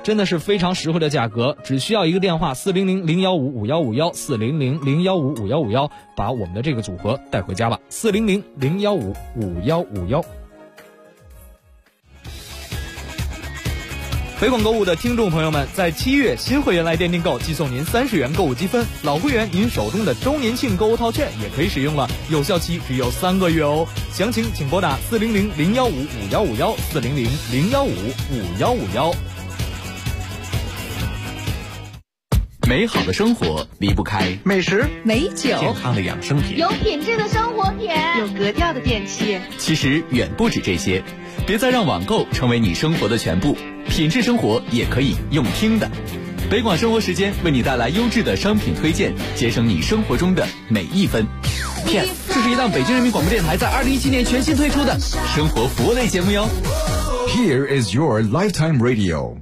真的是非常实惠的价格，只需要一个电话400-015-5151，400-015-5151，把我们的这个组合带回家吧，400-015-5151。北广购物的听众朋友们，在7月新会员来电订购，寄送您30元购物积分，老会员您手中的周年庆购物套券也可以使用了，有效期只有3个月哦。详情请拨打400-015-5151，400-015-5151。 美好的生活离不开美食、 美酒、 健康的养生品， 有品质的生活品， 有格调的电器。 其实远不止这些，别再让网购成为你生活的全部，品质生活也可以用听的。北广生活时间为你带来优质的商品推荐，节省你生活中的每一分。 这是一档北京人民广播电台在2017年全新推出的生活服务类节目哟。 Here is your lifetime radio。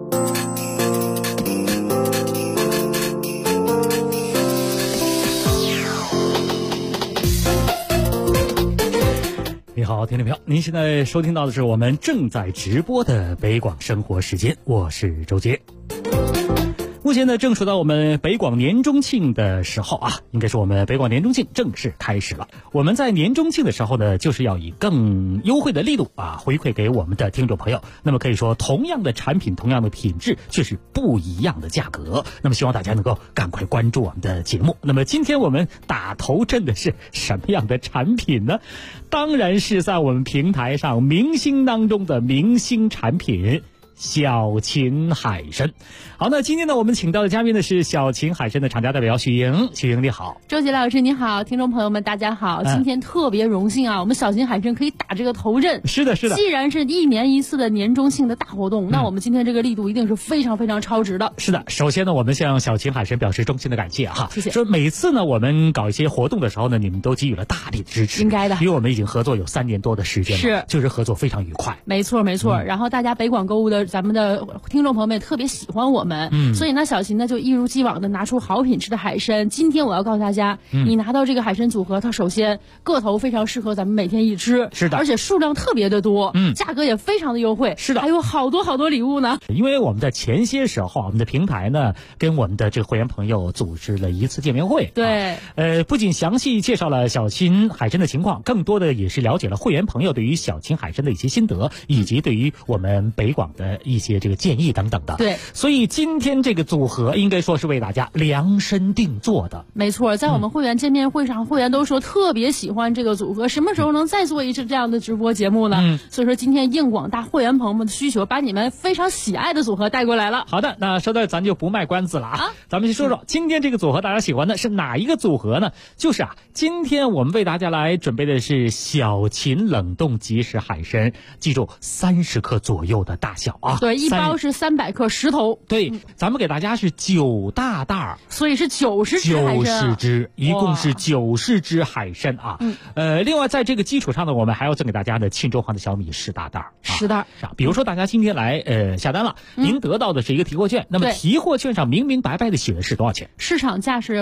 你好，听众朋友，您现在收听到的是我们正在直播的北广生活时间，我是周杰。目前呢，正处到我们北广年中庆的时候啊，应该说我们北广年中庆正式开始了。我们在年中庆的时候呢，就是要以更优惠的力度啊，回馈给我们的听众朋友。那么可以说，同样的产品，同样的品质，却是不一样的价格。那么希望大家能够赶快关注我们的节目。那么今天我们打头阵的是什么样的产品呢？当然是在我们平台上明星当中的明星产品。小秦海参。好，那今天呢，我们请到的嘉宾呢是小秦海参的厂家代表许莹。许莹你好。 周杰老师你好，听众朋友们大家好。今天特别荣幸啊，我们小秦海参可以打这个头阵。 是的，是的。 既然是1年1次的年中庆的大活动，那我们今天这个力度一定是非常非常超值的。 是的，首先呢，我们向小秦海参表示衷心的感谢哈。 谢谢。 说每次呢，我们搞一些活动的时候呢，你们都给予了大力的支持。 应该的。 因为我们已经合作有3年多的时间了。 是。 就是合作非常愉快。 没错，没错。然后大家北广购物的咱们的听众朋友们也特别喜欢我们。所以呢，小秦呢就一如既往的拿出好品质的海参。今天我要告诉大家，你拿到这个海参组合，它首先个头非常适合咱们每天一吃。 是的。 而且数量特别的多。价格也非常的优惠。 是的。 还有好多好多礼物呢。 因为我们在前些时候，我们的平台呢跟我们的这个会员朋友组织了一次见面会。 对。 不仅详细介绍了小秦海参的情况，更多的也是了解了会员朋友对于小秦海参的一些心得，以及对于我们北广的一些这个建议等等的。 对。 所以今天这个组合应该说是为大家量身定做的。 没错，在我们会员见面会上，会员都说特别喜欢这个组合，什么时候能再做一次这样的直播节目呢？所以说今天应广大会员朋友们的需求，把你们非常喜爱的组合带过来了。 好的，那说到咱就不卖关子了啊，咱们去说说今天这个组合大家喜欢的是哪一个组合呢？就是今天我们为大家来准备的是小秦冷冻即食海参，记住30克左右的大小啊。 对，一包是300克10头。 对，咱们给大家是9大袋， 所以是90只海参。 90只，一共是90只海参啊。另外在这个基础上呢，我们还要赠给大家的庆州行的小米10大袋。 10袋。 比如说大家今天来下单了，您得到的是一个提货券，那么提货券上明明白白的写的是多少钱？ 市场价是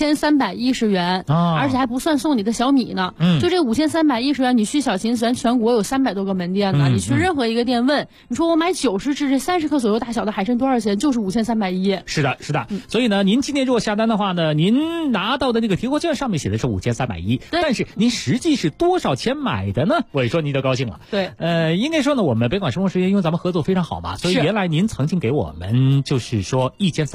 5310元，而且还不算送你的小米呢。就这5310元，你去小秦咱全国有300多个门店呢，你去任何一个店问，你说我买90只这30克左右大小的海参多少钱？就是5310。 是的，是的。所以呢，您今天如果下单的话呢，您拿到的那个提货券上面写的是5310，但是您实际是多少钱买的呢？我一说您就高兴了。 对， 应该说呢，我们北广生活时间因为咱们合作非常好嘛，所以原来您曾经给我们就是说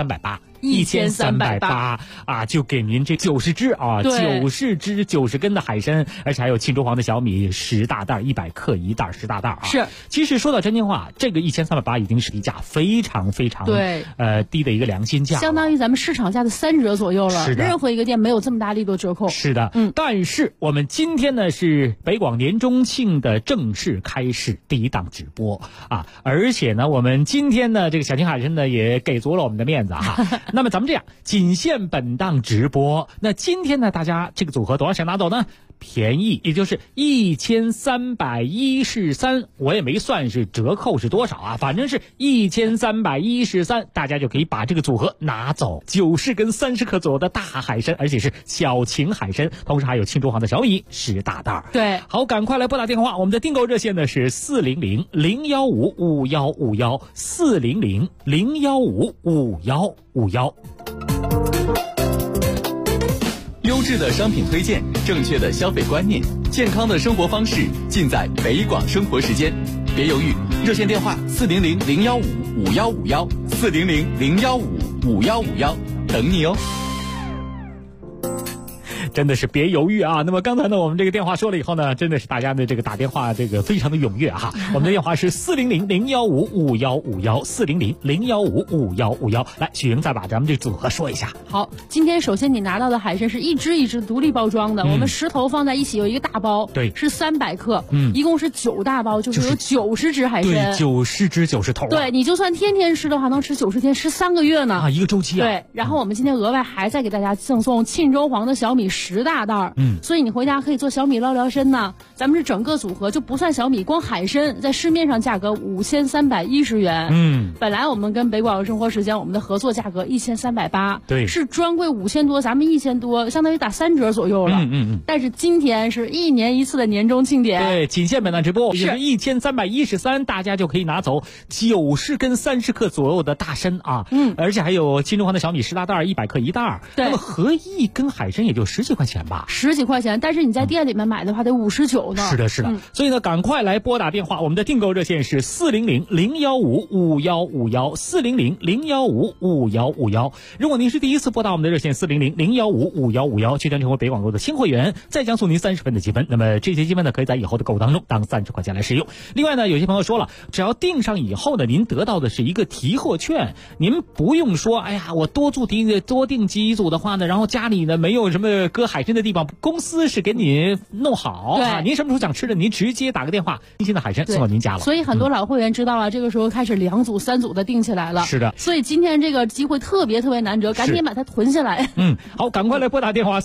1380啊，就给您这90只啊，90只90根的海参，而且还有庆州黄的小米10大袋，100克1袋10大袋啊。 是， 其实说到真心话，这个1380已经是一价非常非常低的一个良心价， 相当于咱们市场价的3折左右了。 是的， 任何一个店没有这么大力度折扣。 是的，但是我们今天呢是北广年中庆的正式开始第一档直播啊，而且呢我们今天呢这个小秦海参呢也给足了我们的面子哈， 那么咱们这样，仅限本档直播。那今天呢，大家这个组合多少钱拿走呢？便宜，也就是1313，我也没算是折扣是多少啊，反正是1313，大家就可以把这个组合拿走，90根30克左右的大海参，而且是小秦海参，同时还有庆州行的小米10大袋。 对， 好，赶快来拨打电话，我们的订购热线呢是400-015-5151，400-015-5151。 优质的商品推荐，正确的消费观念，健康的生活方式，尽在北广生活时间。别犹豫，热线电话400-015-5151，400-015-5151，等你哦。 真的是别犹豫啊！那么刚才呢，我们这个电话说了以后呢，真的是大家的这个打电话这个非常的踊跃哈。我们的电话是400-015-5151，400-015-5151。来，许莹再把咱们这组合说一下。 好，今天首先你拿到的海参是一只一只独立包装的，我们10头放在一起有一个大包， 对， 是300克，一共是9大包，就是有90只海参， 对，90只90头。 对，你就算天天吃的话，能吃90天，吃3个月呢啊，一个周期啊。 对，然后我们今天额外还再给大家赠送庆州黄的小米10大袋，所以你回家可以做小米捞辽参呢。咱们是整个组合就不算小米，光海参在市面上价格5310元，本来我们跟北广生活时间我们的合作价格1380， 对， 是专柜5000多，咱们1000多，相当于打3折左右了。但是今天是1年1次的年终庆典， 对，仅限本档直播，是1313，大家就可以拿走90根30克左右的大参啊，而且还有庆州黄的小米10大袋，100克1袋，那么合一根海参也就10几块钱吧 ，10几块钱，但是你在店里面买的话得59呢。 是的，是的，所以呢，赶快来拨打电话，我们的订购热线是400-015-5151，400-015-5151。如果您是第一次拨打我们的热线400-015-5151，就将成为北广购的新会员，再将送您30分的积分。那么这些积分呢，可以在以后的购物当中当30块钱来使用。另外呢，有些朋友说了，只要订上以后呢，您得到的是一个提货券，您不用说，哎呀，我多订几组的话呢，然后家里呢没有什么搁海参的地方，公司是给你弄好啊，您什么时候想吃的，您直接打个电话，新鲜的海参送到您家了。 所以很多老会员知道了，这个时候开始2组3组的订起来了。 是的， 所以今天这个机会特别难得，赶紧把它囤下来。 好，赶快来拨打电话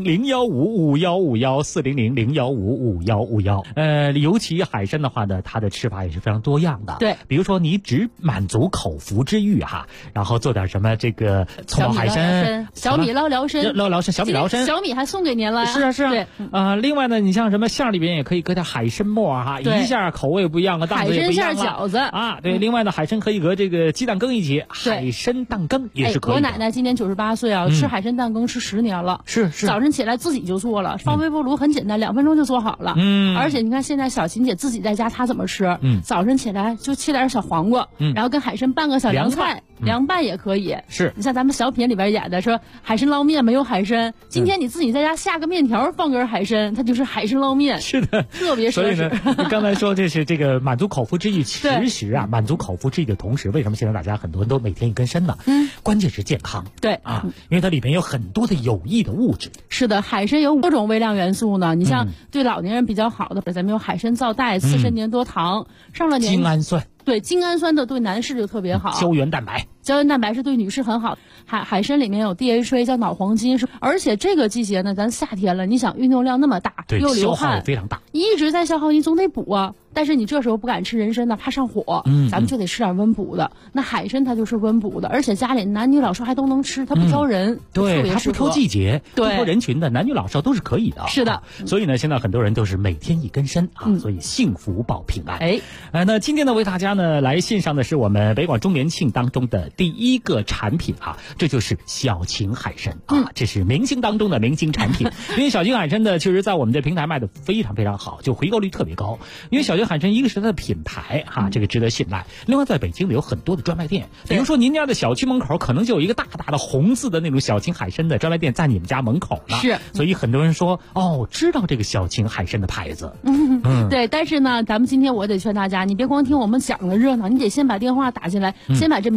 400-015-5151，400-015-5151。尤其海参的话呢，它的吃法也是非常多样的。 对， 比如说你只满足口腹之欲哈，然后做点什么这个葱爆海参、 小米捞辽参、 小米辽参， 小米还送给您了。 是啊。 对， 另外呢，你像什么馅里边也可以搁点海参末哈，一下口味不一样，档次也不一样。 海参馅饺子啊，对。另外呢，海参可以和这个鸡蛋羹一起，海参蛋羹也是可以的。 我奶奶今年98岁啊，吃海参蛋羹吃10年了。 是。 早晨起来自己就做了，放微波炉很简单，2分钟就做好了。而且你看现在小琴姐自己在家，她怎么吃？早晨起来就切点小黄瓜，然后跟海参拌个小凉菜，凉拌也可以。 是。 你像咱们小品里边演的说海参捞面没有海参，今天你自己在家下个面条放根海参，它就是海参捞面。 是的， 特别所以呢，刚才说这是这个满足口腹之欲，其实啊，满足口腹之欲的同时，为什么现在大家很多人都每天一根参呢？关键是健康。 对啊，因为它里面有很多的有益的物质。 是的，海参有多种微量元素呢。你像对老年人比较好的，咱们有海参皂苷、刺参粘多糖，上了年精氨酸。 对，精氨酸的对男士就特别好。 胶原蛋白是对女士很好。海参里面有 DHA 叫脑黄金，而且这个季节呢，咱夏天了，你想运动量那么大，又流汗， 消耗非常大， 一直在消耗，你总得补啊。但是你这时候不敢吃人参呢，怕上火，咱们就得吃点温补的。那海参它就是温补的，而且家里男女老少还都能吃，它不挑人， 对，它不挑季节， 不挑人群的，男女老少都是可以的。 是的， 所以呢，现在很多人都是每天一根参啊，所以幸福保平安。那今天呢，为大家呢来献上的是我们北广周年庆当中的第一个产品啊，这就是小秦海参啊，这是明星当中的明星产品。因为小秦海参呢，其实在我们的平台卖的非常非常好，就回购率特别高。因为小秦海参一个是它的品牌哈，这个值得信赖。另外，在北京呢有很多的专卖店，比如说您家的小区门口可能就有一个大大的红字的那种小秦海参的专卖店在你们家门口呢。 是， 所以很多人说知道这个小秦海参的牌子。 对，但是呢，咱们今天我得劝大家，你别光听我们讲的热闹，你得先把电话打进来，先把这名额给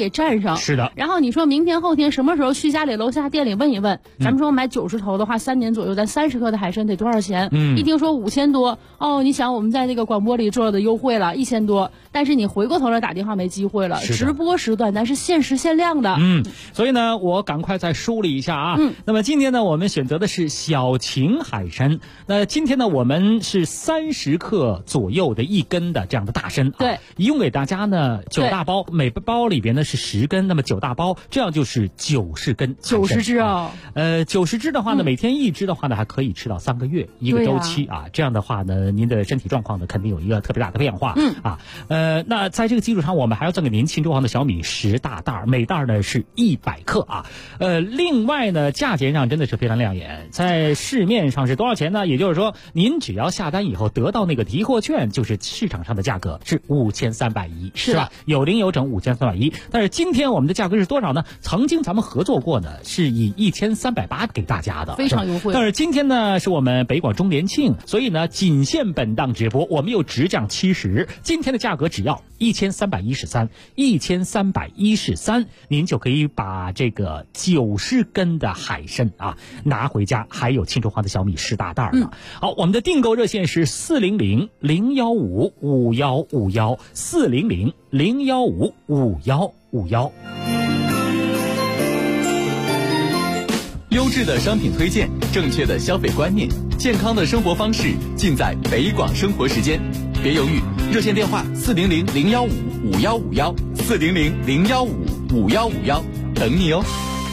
给占上。 是的。 然后你说明天后天什么时候去家里楼下店里问一问，咱们说买90头的话，3年左右咱30克的海参得多少钱？一听说5000多，你想我们在那个广播里做的优惠了1000多，但是你回过头来打电话没机会了，直播时段咱是限时限量的。 所以呢，我赶快再梳理一下啊。那么今天呢，我们选择的是小秦海参。那今天呢，我们是30克左右的1根的这样的大参。 对， 一共给大家呢9大包，每包里边呢是10根，那么9大包，这样就是90根 ，90只啊。 90只的话呢，每天1只的话呢，还可以吃到3个月一个周期啊。这样的话呢，您的身体状况呢，肯定有一个特别大的变化。那在这个基础上，我们还要赠给您庆州行的小米10大袋，每袋呢是100克啊。另外呢，价钱上真的是非常亮眼，在市面上是多少钱呢？也就是说，您只要下单以后得到那个提货券，就是市场上的价格是5310，是吧？有零有整5310。但是今天我们的价格是多少呢？曾经咱们合作过的是以1380给大家的， 非常优惠。 但是今天呢，是我们北广周年庆，所以呢，仅限本档直播，我们又直降70，今天的价格只要1313，您就可以把这个90根的海参啊拿回家，还有庆州行的小米10大袋呢。好，我们的订购热线是400-015-5151，400-015-5151。 优质的商品推荐，正确的消费观念，健康的生活方式，尽在北广生活时间。别犹豫，热线电话400-015-5151，400-015-5151，等你哦。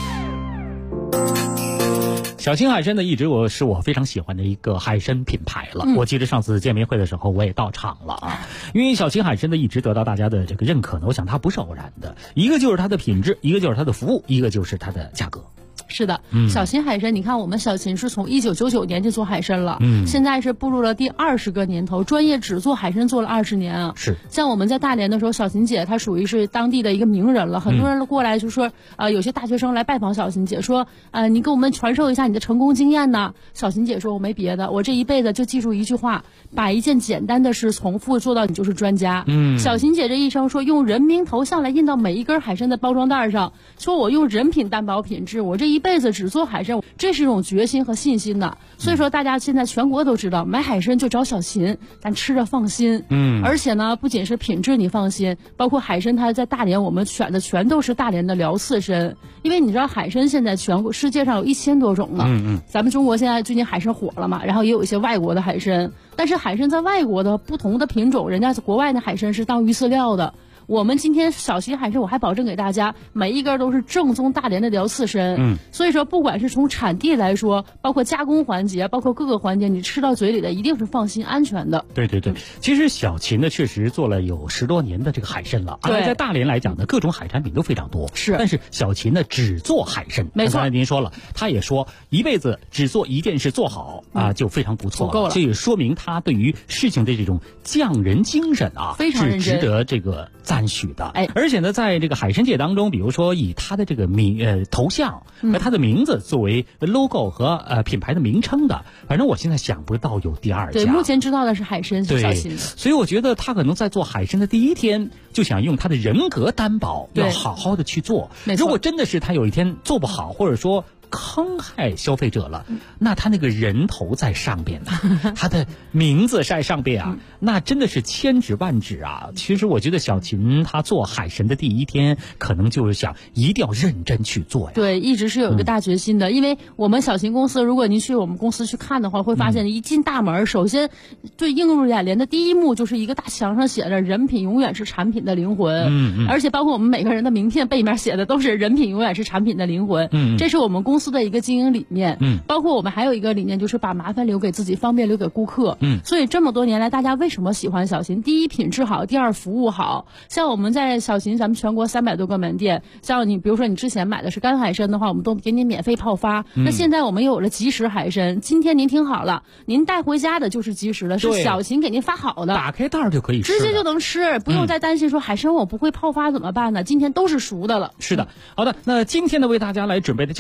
小秦海参呢，一直是我非常喜欢的一个海参品牌了。我记得上次见面会的时候，我也到场了啊。因为小秦海参呢，一直得到大家的这个认可呢，我想它不是偶然的，一个就是它的品质，一个就是它的服务，一个就是它的价格。 是的，小秦海参，你看我们小秦是从1999年就做海参了，现在是步入了第20个年头，专业只做海参做了20年啊。 是， 像我们在大连的时候，小秦姐她属于是当地的一个名人了，很多人过来就说，有些大学生来拜访小秦姐，说，你给我们传授一下你的成功经验呢。小秦姐说，我没别的，我这一辈子就记住一句话，把一件简单的事重复做到你就是专家。小秦姐这一生说，用人名头像来印到每一根海参的包装袋上，说我用人品担保品质，我这一辈子只做海参，这是一种决心和信心的。所以说大家现在全国都知道，买海参就找小秦，咱吃着放心。而且呢，不仅是品质你放心，包括海参它在大连我们选的全都是大连的辽刺参，因为你知道海参现在全国世界上有1000多种呢。咱们中国现在最近海参火了嘛，然后也有一些外国的海参，但是海参在外国的不同的品种，人家国外的海参是当鱼饲料的。我们今天小秦海参，我还保证给大家每一根都是正宗大连的辽刺参。所以说不管是从产地来说，包括加工环节，包括各个环节，你吃到嘴里的一定是放心安全的。 对，其实小秦呢确实做了有10多年的这个海参了，而在大连来讲呢，各种海产品都非常多。 是， 但是小秦呢只做海参。 没错， 刚才您说了，他也说一辈子只做一件事做好就非常不错了， 足够了。 这也说明他对于事情的这种匠人精神非常认真， 是值得这个赞许的。而且呢，在这个海参界当中，比如说以他的这个头像和他的名字作为 logo 和品牌的名称的，反正我现在想不到有第二家。 对，目前知道的是海参是小秦的。 所以我觉得他可能在做海参的第一天就想用他的人格担保，要好好的去做。如果真的是他有一天做不好，或者说坑害消费者了，那他那个人头在上边呢，他的名字在上边啊，那真的是千指万指啊。其实我觉得小秦他做海参的第一天，可能就是想一定要认真去做呀。 对，一直是有一个大决心的。因为我们小秦公司，如果您去我们公司去看的话，会发现一进大门，首先最映入眼帘的第一幕就是一个大墙上写着"人品永远是产品的灵魂"。而且包括我们每个人的名片背面写的都是"人品永远是产品的灵魂"。这是我们公司的一个经营理念。包括我们还有一个理念，就是把麻烦留给自己，方便留给顾客。所以这么多年来，大家为什么喜欢小秦？第一，品质好；第二，服务好。像我们在小秦，咱们全国300多个门店，像你比如说你之前买的是干海参的话，我们都给你免费泡发。那现在我们有了即食海参，今天您听好了，您带回家的就是即食的，是小秦给您发好的， 打开袋就可以吃， 直接就能吃，不用再担心说海参我不会泡发怎么办呢？今天都是熟的了。 是的，好的，那今天呢为大家来准备的就是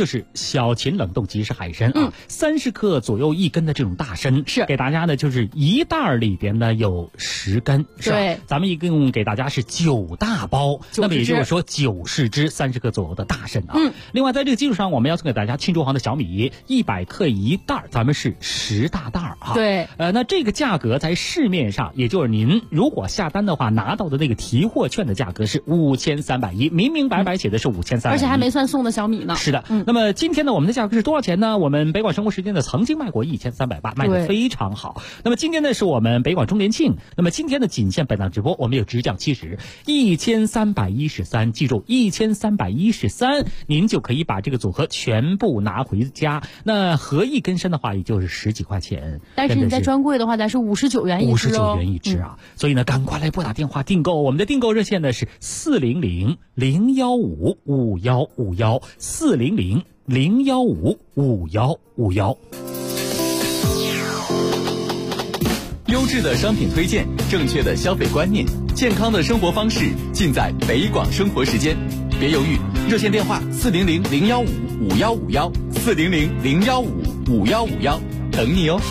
小秦冷冻即食海参啊，30克左右1根的这种大参，是给大家呢，就是一袋里边呢有10根，是吧？对，咱们一共给大家是9大包，那么也就是说90只30克左右的大参啊。另外在这个基础上，我们要送给大家庆祝行的小米100克1袋，咱们是10大袋啊。对，那这个价格在市面上，也就是您如果下单的话，拿到的那个提货券的价格是5310，明明白白写的是5310， 而且还没算送的小米呢。 是的，那么今天呢，我们的价格是多少钱呢？我们北广生活时间呢曾经卖过1380，卖得非常好。那么今天呢是我们北广周年庆，那么今天的仅限本档直播，我们有直降70，1313，记住1313，您就可以把这个组合全部拿回家。那合一根参的话，也就是10几块钱， 但是你在专柜的话，咱是59元一只 ，59元一只啊。所以呢，赶快来拨打电话订购，我们的订购热线呢是400-015-5151，400-015-5151。 优质的商品推荐，正确的消费观念，健康的生活方式，尽在北广生活时间。别犹豫，热线电话400-015-5151，400-015-5151，等你哦。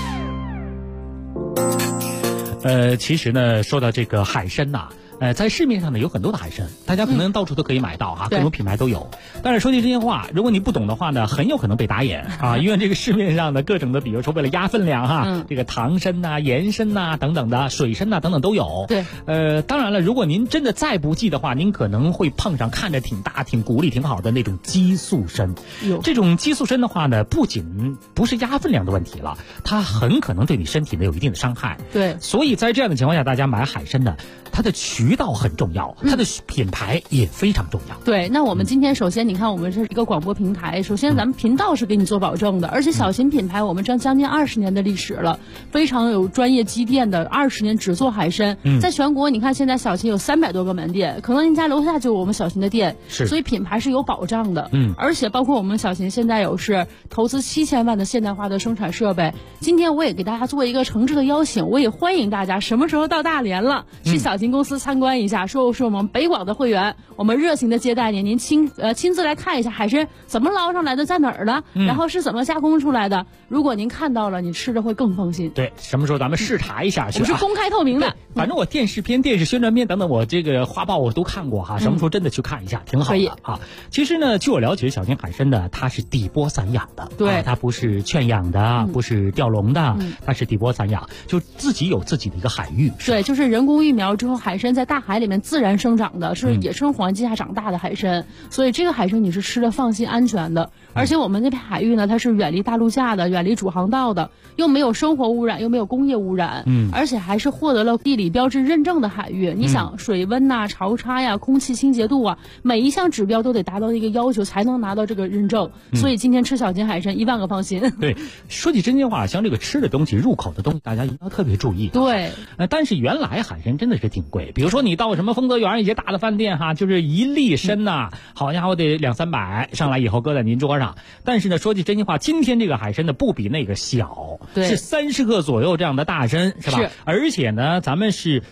其实呢，说到这个海参呐，在市面上呢有很多的海参，大家可能到处都可以买到哈，各种品牌都有。但是说句真心话，如果你不懂的话呢，很有可能被打眼啊，因为这个市面上的各种的，比如说为了压分量哈，这个糖参呐、盐参呐等等的，水参呐等等都有。对，当然了，如果您真的再不济的话，您可能会碰上看着挺大、挺骨力挺好的那种激素参。这种激素参的话呢，不仅不是压分量的问题了，它很可能对你身体呢有一定的伤害。对，所以在这样的情况下，大家买海参呢，它的渠道很重要，它的品牌也非常重要。 对，那我们今天首先你看，我们是一个广播平台，首先咱们频道是给你做保证的，而且小秦品牌我们将近20年的历史了，非常有专业积淀的，20年只做海参。在全国你看现在小秦有300多个门店，可能您家楼下就有我们小秦的店，所以品牌是有保障的。而且包括我们小秦现在有是投资7000万的现代化的生产设备。今天我也给大家做一个诚挚的邀请，我也欢迎大家什么时候到大连了，去小秦公司参观一下，说是我们北广的会员，我们热情的接待您，您亲自来看一下海参怎么捞上来的，在哪儿呢？然后是怎么加工出来的？如果您看到了，你吃着会更放心。 对，什么时候咱们视察一下去？ 我是公开透明的， 反正我电视片、电视宣传片等等，我这个画报我都看过哈。什么时候真的去看一下，挺好的啊。其实呢，据我了解，小秦海参呢，它是底波散养的，对，它不是圈养的，不是钓笼的，它是底波散养，就自己有自己的一个海域。 对，就是人工育苗之后，海参在大海里面自然生长的，是野生环境下长大的海参，所以这个海参你是吃的放心安全的。而且我们那片海域呢，它是远离大陆架的，远离主航道的，又没有生活污染，又没有工业污染，而且还是获得了地理标志认证的海域。你想水温呐、潮差呀、空气清洁度啊，每一项指标都得达到一个要求才能拿到这个认证。所以今天吃小秦海参10000个放心。 对，说起真心话，像这个吃的东西、入口的东西，大家一定要特别注意。对，但是原来海参真的是挺贵，比如说你到什么丰泽园一些大的饭店哈，就是一粒参呐，好家伙得200-300，上来以后搁在您桌上。但是呢，说句真心话，今天这个海参呢不比那个小，是30克左右这样的大参，是吧？是。而且呢，咱们是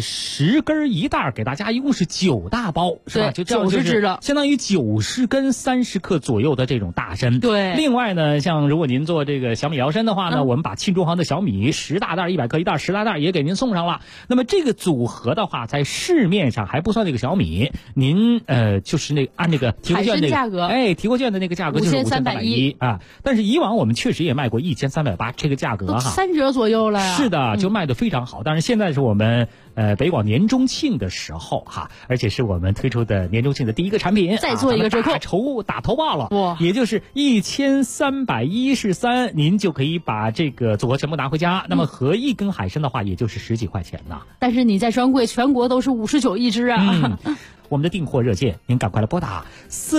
10根1袋，给大家一共是9大包，是吧？就这样90只的，相当于90根30克左右的这种大参。对。另外呢，像如果您做这个小米摇参的话呢，我们把庆祝行的小米10大袋100克1袋10大袋也给您送上了。那么这个组合的话，在市面上还不算那个小米，您就是那个按那个提货券那个价格，提货券的那个价格就是5310啊。但是以往我们确实也卖过1380，这个价格哈 3折左右了呀。 是的，就卖得非常好。但是现在是我们北广年中庆的时候哈，而且是我们推出的年中庆的第一个产品， 再做一个折扣， 打头报了，哇，也就是1313，您就可以把这个组合全部拿回家。那么合一根海参的话，也就是10几块钱呢。 但是你在专柜全国都是59一只啊。 我们的订货热线，您赶快来拨打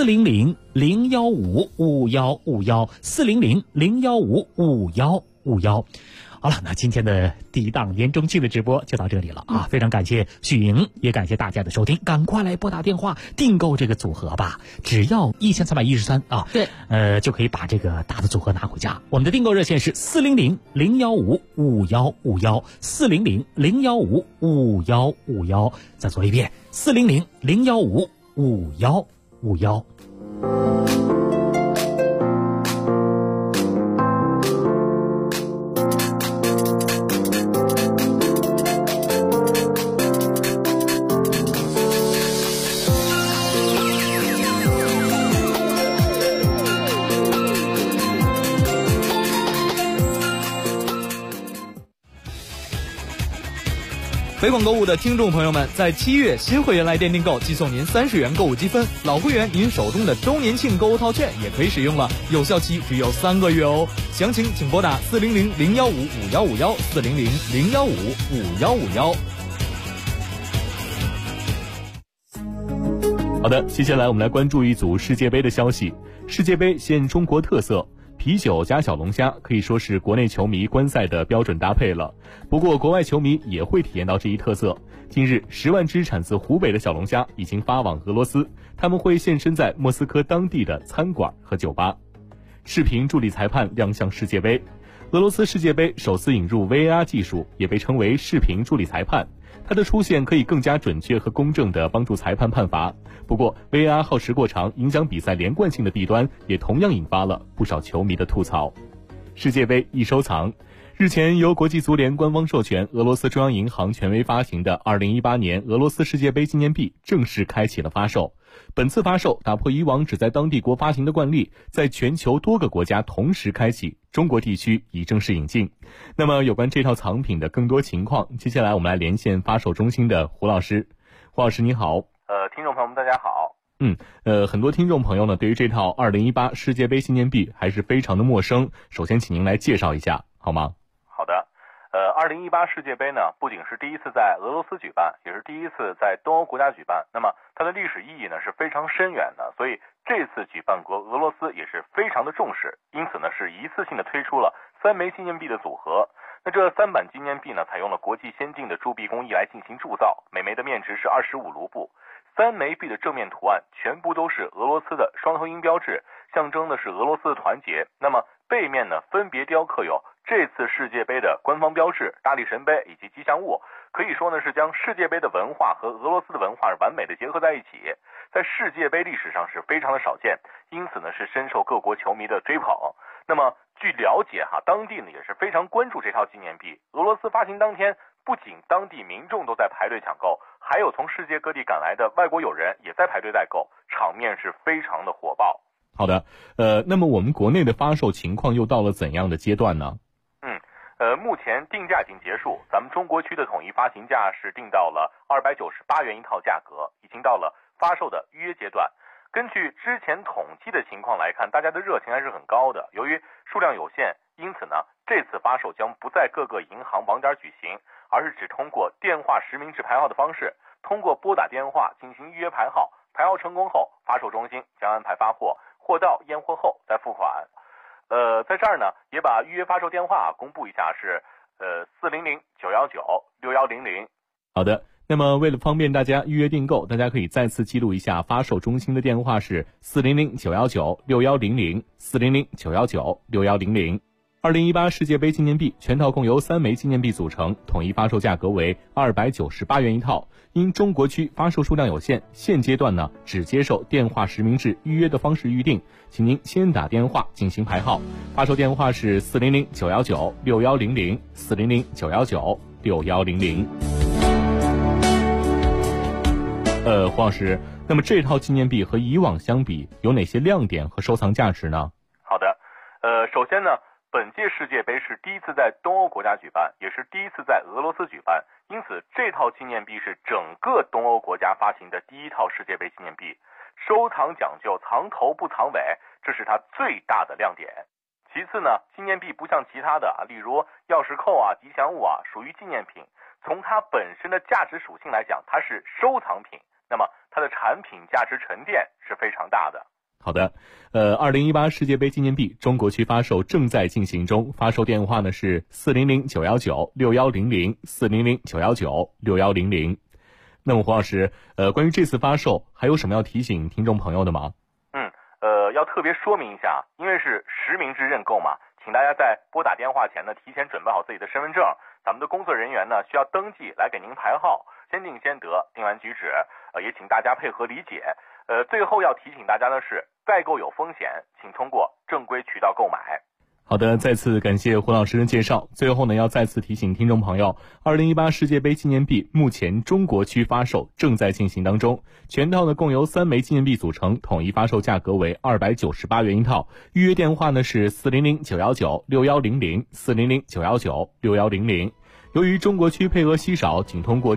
400-015-5151，400-015-5151。好了，那今天的第一档年中庆的直播就到这里了啊！非常感谢许莹，也感谢大家的收听，赶快来拨打电话订购这个组合吧，只要1313啊，对，就可以把这个大的组合拿回家。我们的订购热线是400-015-5151，400-015-5151，再说一遍，400-015-5151。 北广购物的听众朋友们，在7月新会员来电订购，即送您30元购物积分；老会员您手中的周年庆购物套券也可以使用了，有效期只有3个月哦。详情请拨打400-015-5151，400-015-5151。 好的，接下来我们来关注一组世界杯的消息。世界杯现中国特色，啤酒加小龙虾可以说是国内球迷观赛的标准搭配了。不过国外球迷也会体验到这一特色。近日10万只产自湖北的小龙虾已经发往俄罗斯，他们会现身在莫斯科当地的餐馆和酒吧。视频助理裁判亮相世界杯。俄罗斯世界杯首次引入 VAR 技术，也被称为视频助理裁判。它的出现可以更加准确和公正地帮助裁判判罚。不过 VAR 耗时过长，影响比赛连贯性的弊端也同样引发了不少球迷的吐槽。世界杯易收藏。日前由国际足联官方授权，俄罗斯中央银行权威发行的2018年俄罗斯世界杯纪念币正式开启了发售。本次发售打破以往只在当地国发行的惯例，在全球多个国家同时开启，中国地区已正式引进。那么有关这套藏品的更多情况，接下来我们来连线发售中心的胡老师。胡老师你好。 听众朋友们大家好。 很多听众朋友呢对于这套2018世界杯纪念币还是非常的陌生，首先请您来介绍一下好吗？ 好的。2018世界杯呢，不仅是第一次在俄罗斯举办，也是第一次在东欧国家举办。那么它的历史意义呢是非常深远的，所以这次举办国俄罗斯也是非常的重视，因此呢是一次性的推出了3枚纪念币的组合。那这3版纪念币呢，采用了国际先进的铸币工艺来进行铸造，每枚的面值是25卢布。3枚币的正面图案全部都是俄罗斯的双头鹰标志，象征的是俄罗斯的团结。那么背面呢，分别雕刻有这次世界杯的官方标志、大力神杯以及吉祥物，可以说呢是将世界杯的文化和俄罗斯的文化完美的结合在一起，在世界杯历史上是非常的少见，因此呢是深受各国球迷的追捧。那么据了解当地呢也是非常关注这套纪念币。俄罗斯发行当天，不仅当地民众都在排队抢购，还有从世界各地赶来的外国友人也在排队代购，场面是非常的火爆。 好的，那么我们国内的发售情况又到了怎样的阶段呢？ 目前定价已经结束，咱们中国区的统一发行价是定到了298元一套价格，已经到了发售的预约阶段。根据之前统计的情况来看，大家的热情还是很高的。由于数量有限，因此呢，这次发售将不在各个银行网点举行，而是只通过电话实名制排号的方式，通过拨打电话进行预约排号，排号成功后，发售中心将安排发货，货到验货后再付款。在这儿呢，也把预约发售电话公布一下，是400-919-6100。 好的，那么为了方便大家预约订购，大家可以再次记录一下发售中心的电话是400-919-6100， 400-919-6100。2018世界杯纪念币全套共由3枚纪念币组成，统一发售价格为298元一套。因中国区发售数量有限，现阶段呢只接受电话实名制预约的方式预定，请您先打电话进行排号。发售电话是400-919-6100， 400-919-6100。黄老师，那么这套纪念币和以往相比有哪些亮点和收藏价值呢？ 好的，首先呢，本届世界杯是第一次在东欧国家举办，也是第一次在俄罗斯举办，因此这套纪念币是整个东欧国家发行的第一套世界杯纪念币。收藏讲究藏头不藏尾，这是它最大的亮点。其次呢，纪念币不像其他的例如钥匙扣吉祥物属于纪念品，从它本身的价值属性来讲，它是收藏品，那么它的产品价值沉淀是非常大的。 好的，2018世界杯纪念币中国区发售正在进行中，发售电话呢是400-919-6100， 400-919-6100。那么胡老师，关于这次发售还有什么要提醒听众朋友的吗？ 要特别说明一下，因为是实名制认购嘛，请大家在拨打电话前呢，提前准备好自己的身份证，咱们的工作人员呢需要登记来给您排号，先定先得，定完举止，也请大家配合理解。最后要提醒大家的是，代购有风险，请通过正规渠道购买。 好的，再次感谢胡老师的介绍。最后呢，要再次提醒听众朋友，2018世界杯纪念币目前中国区发售正在进行当中，全套呢共由3枚纪念币组成，统一发售价格为298元一套。预约电话呢是400-919-6100， 400-919-6100。由于中国区配额稀少，仅通过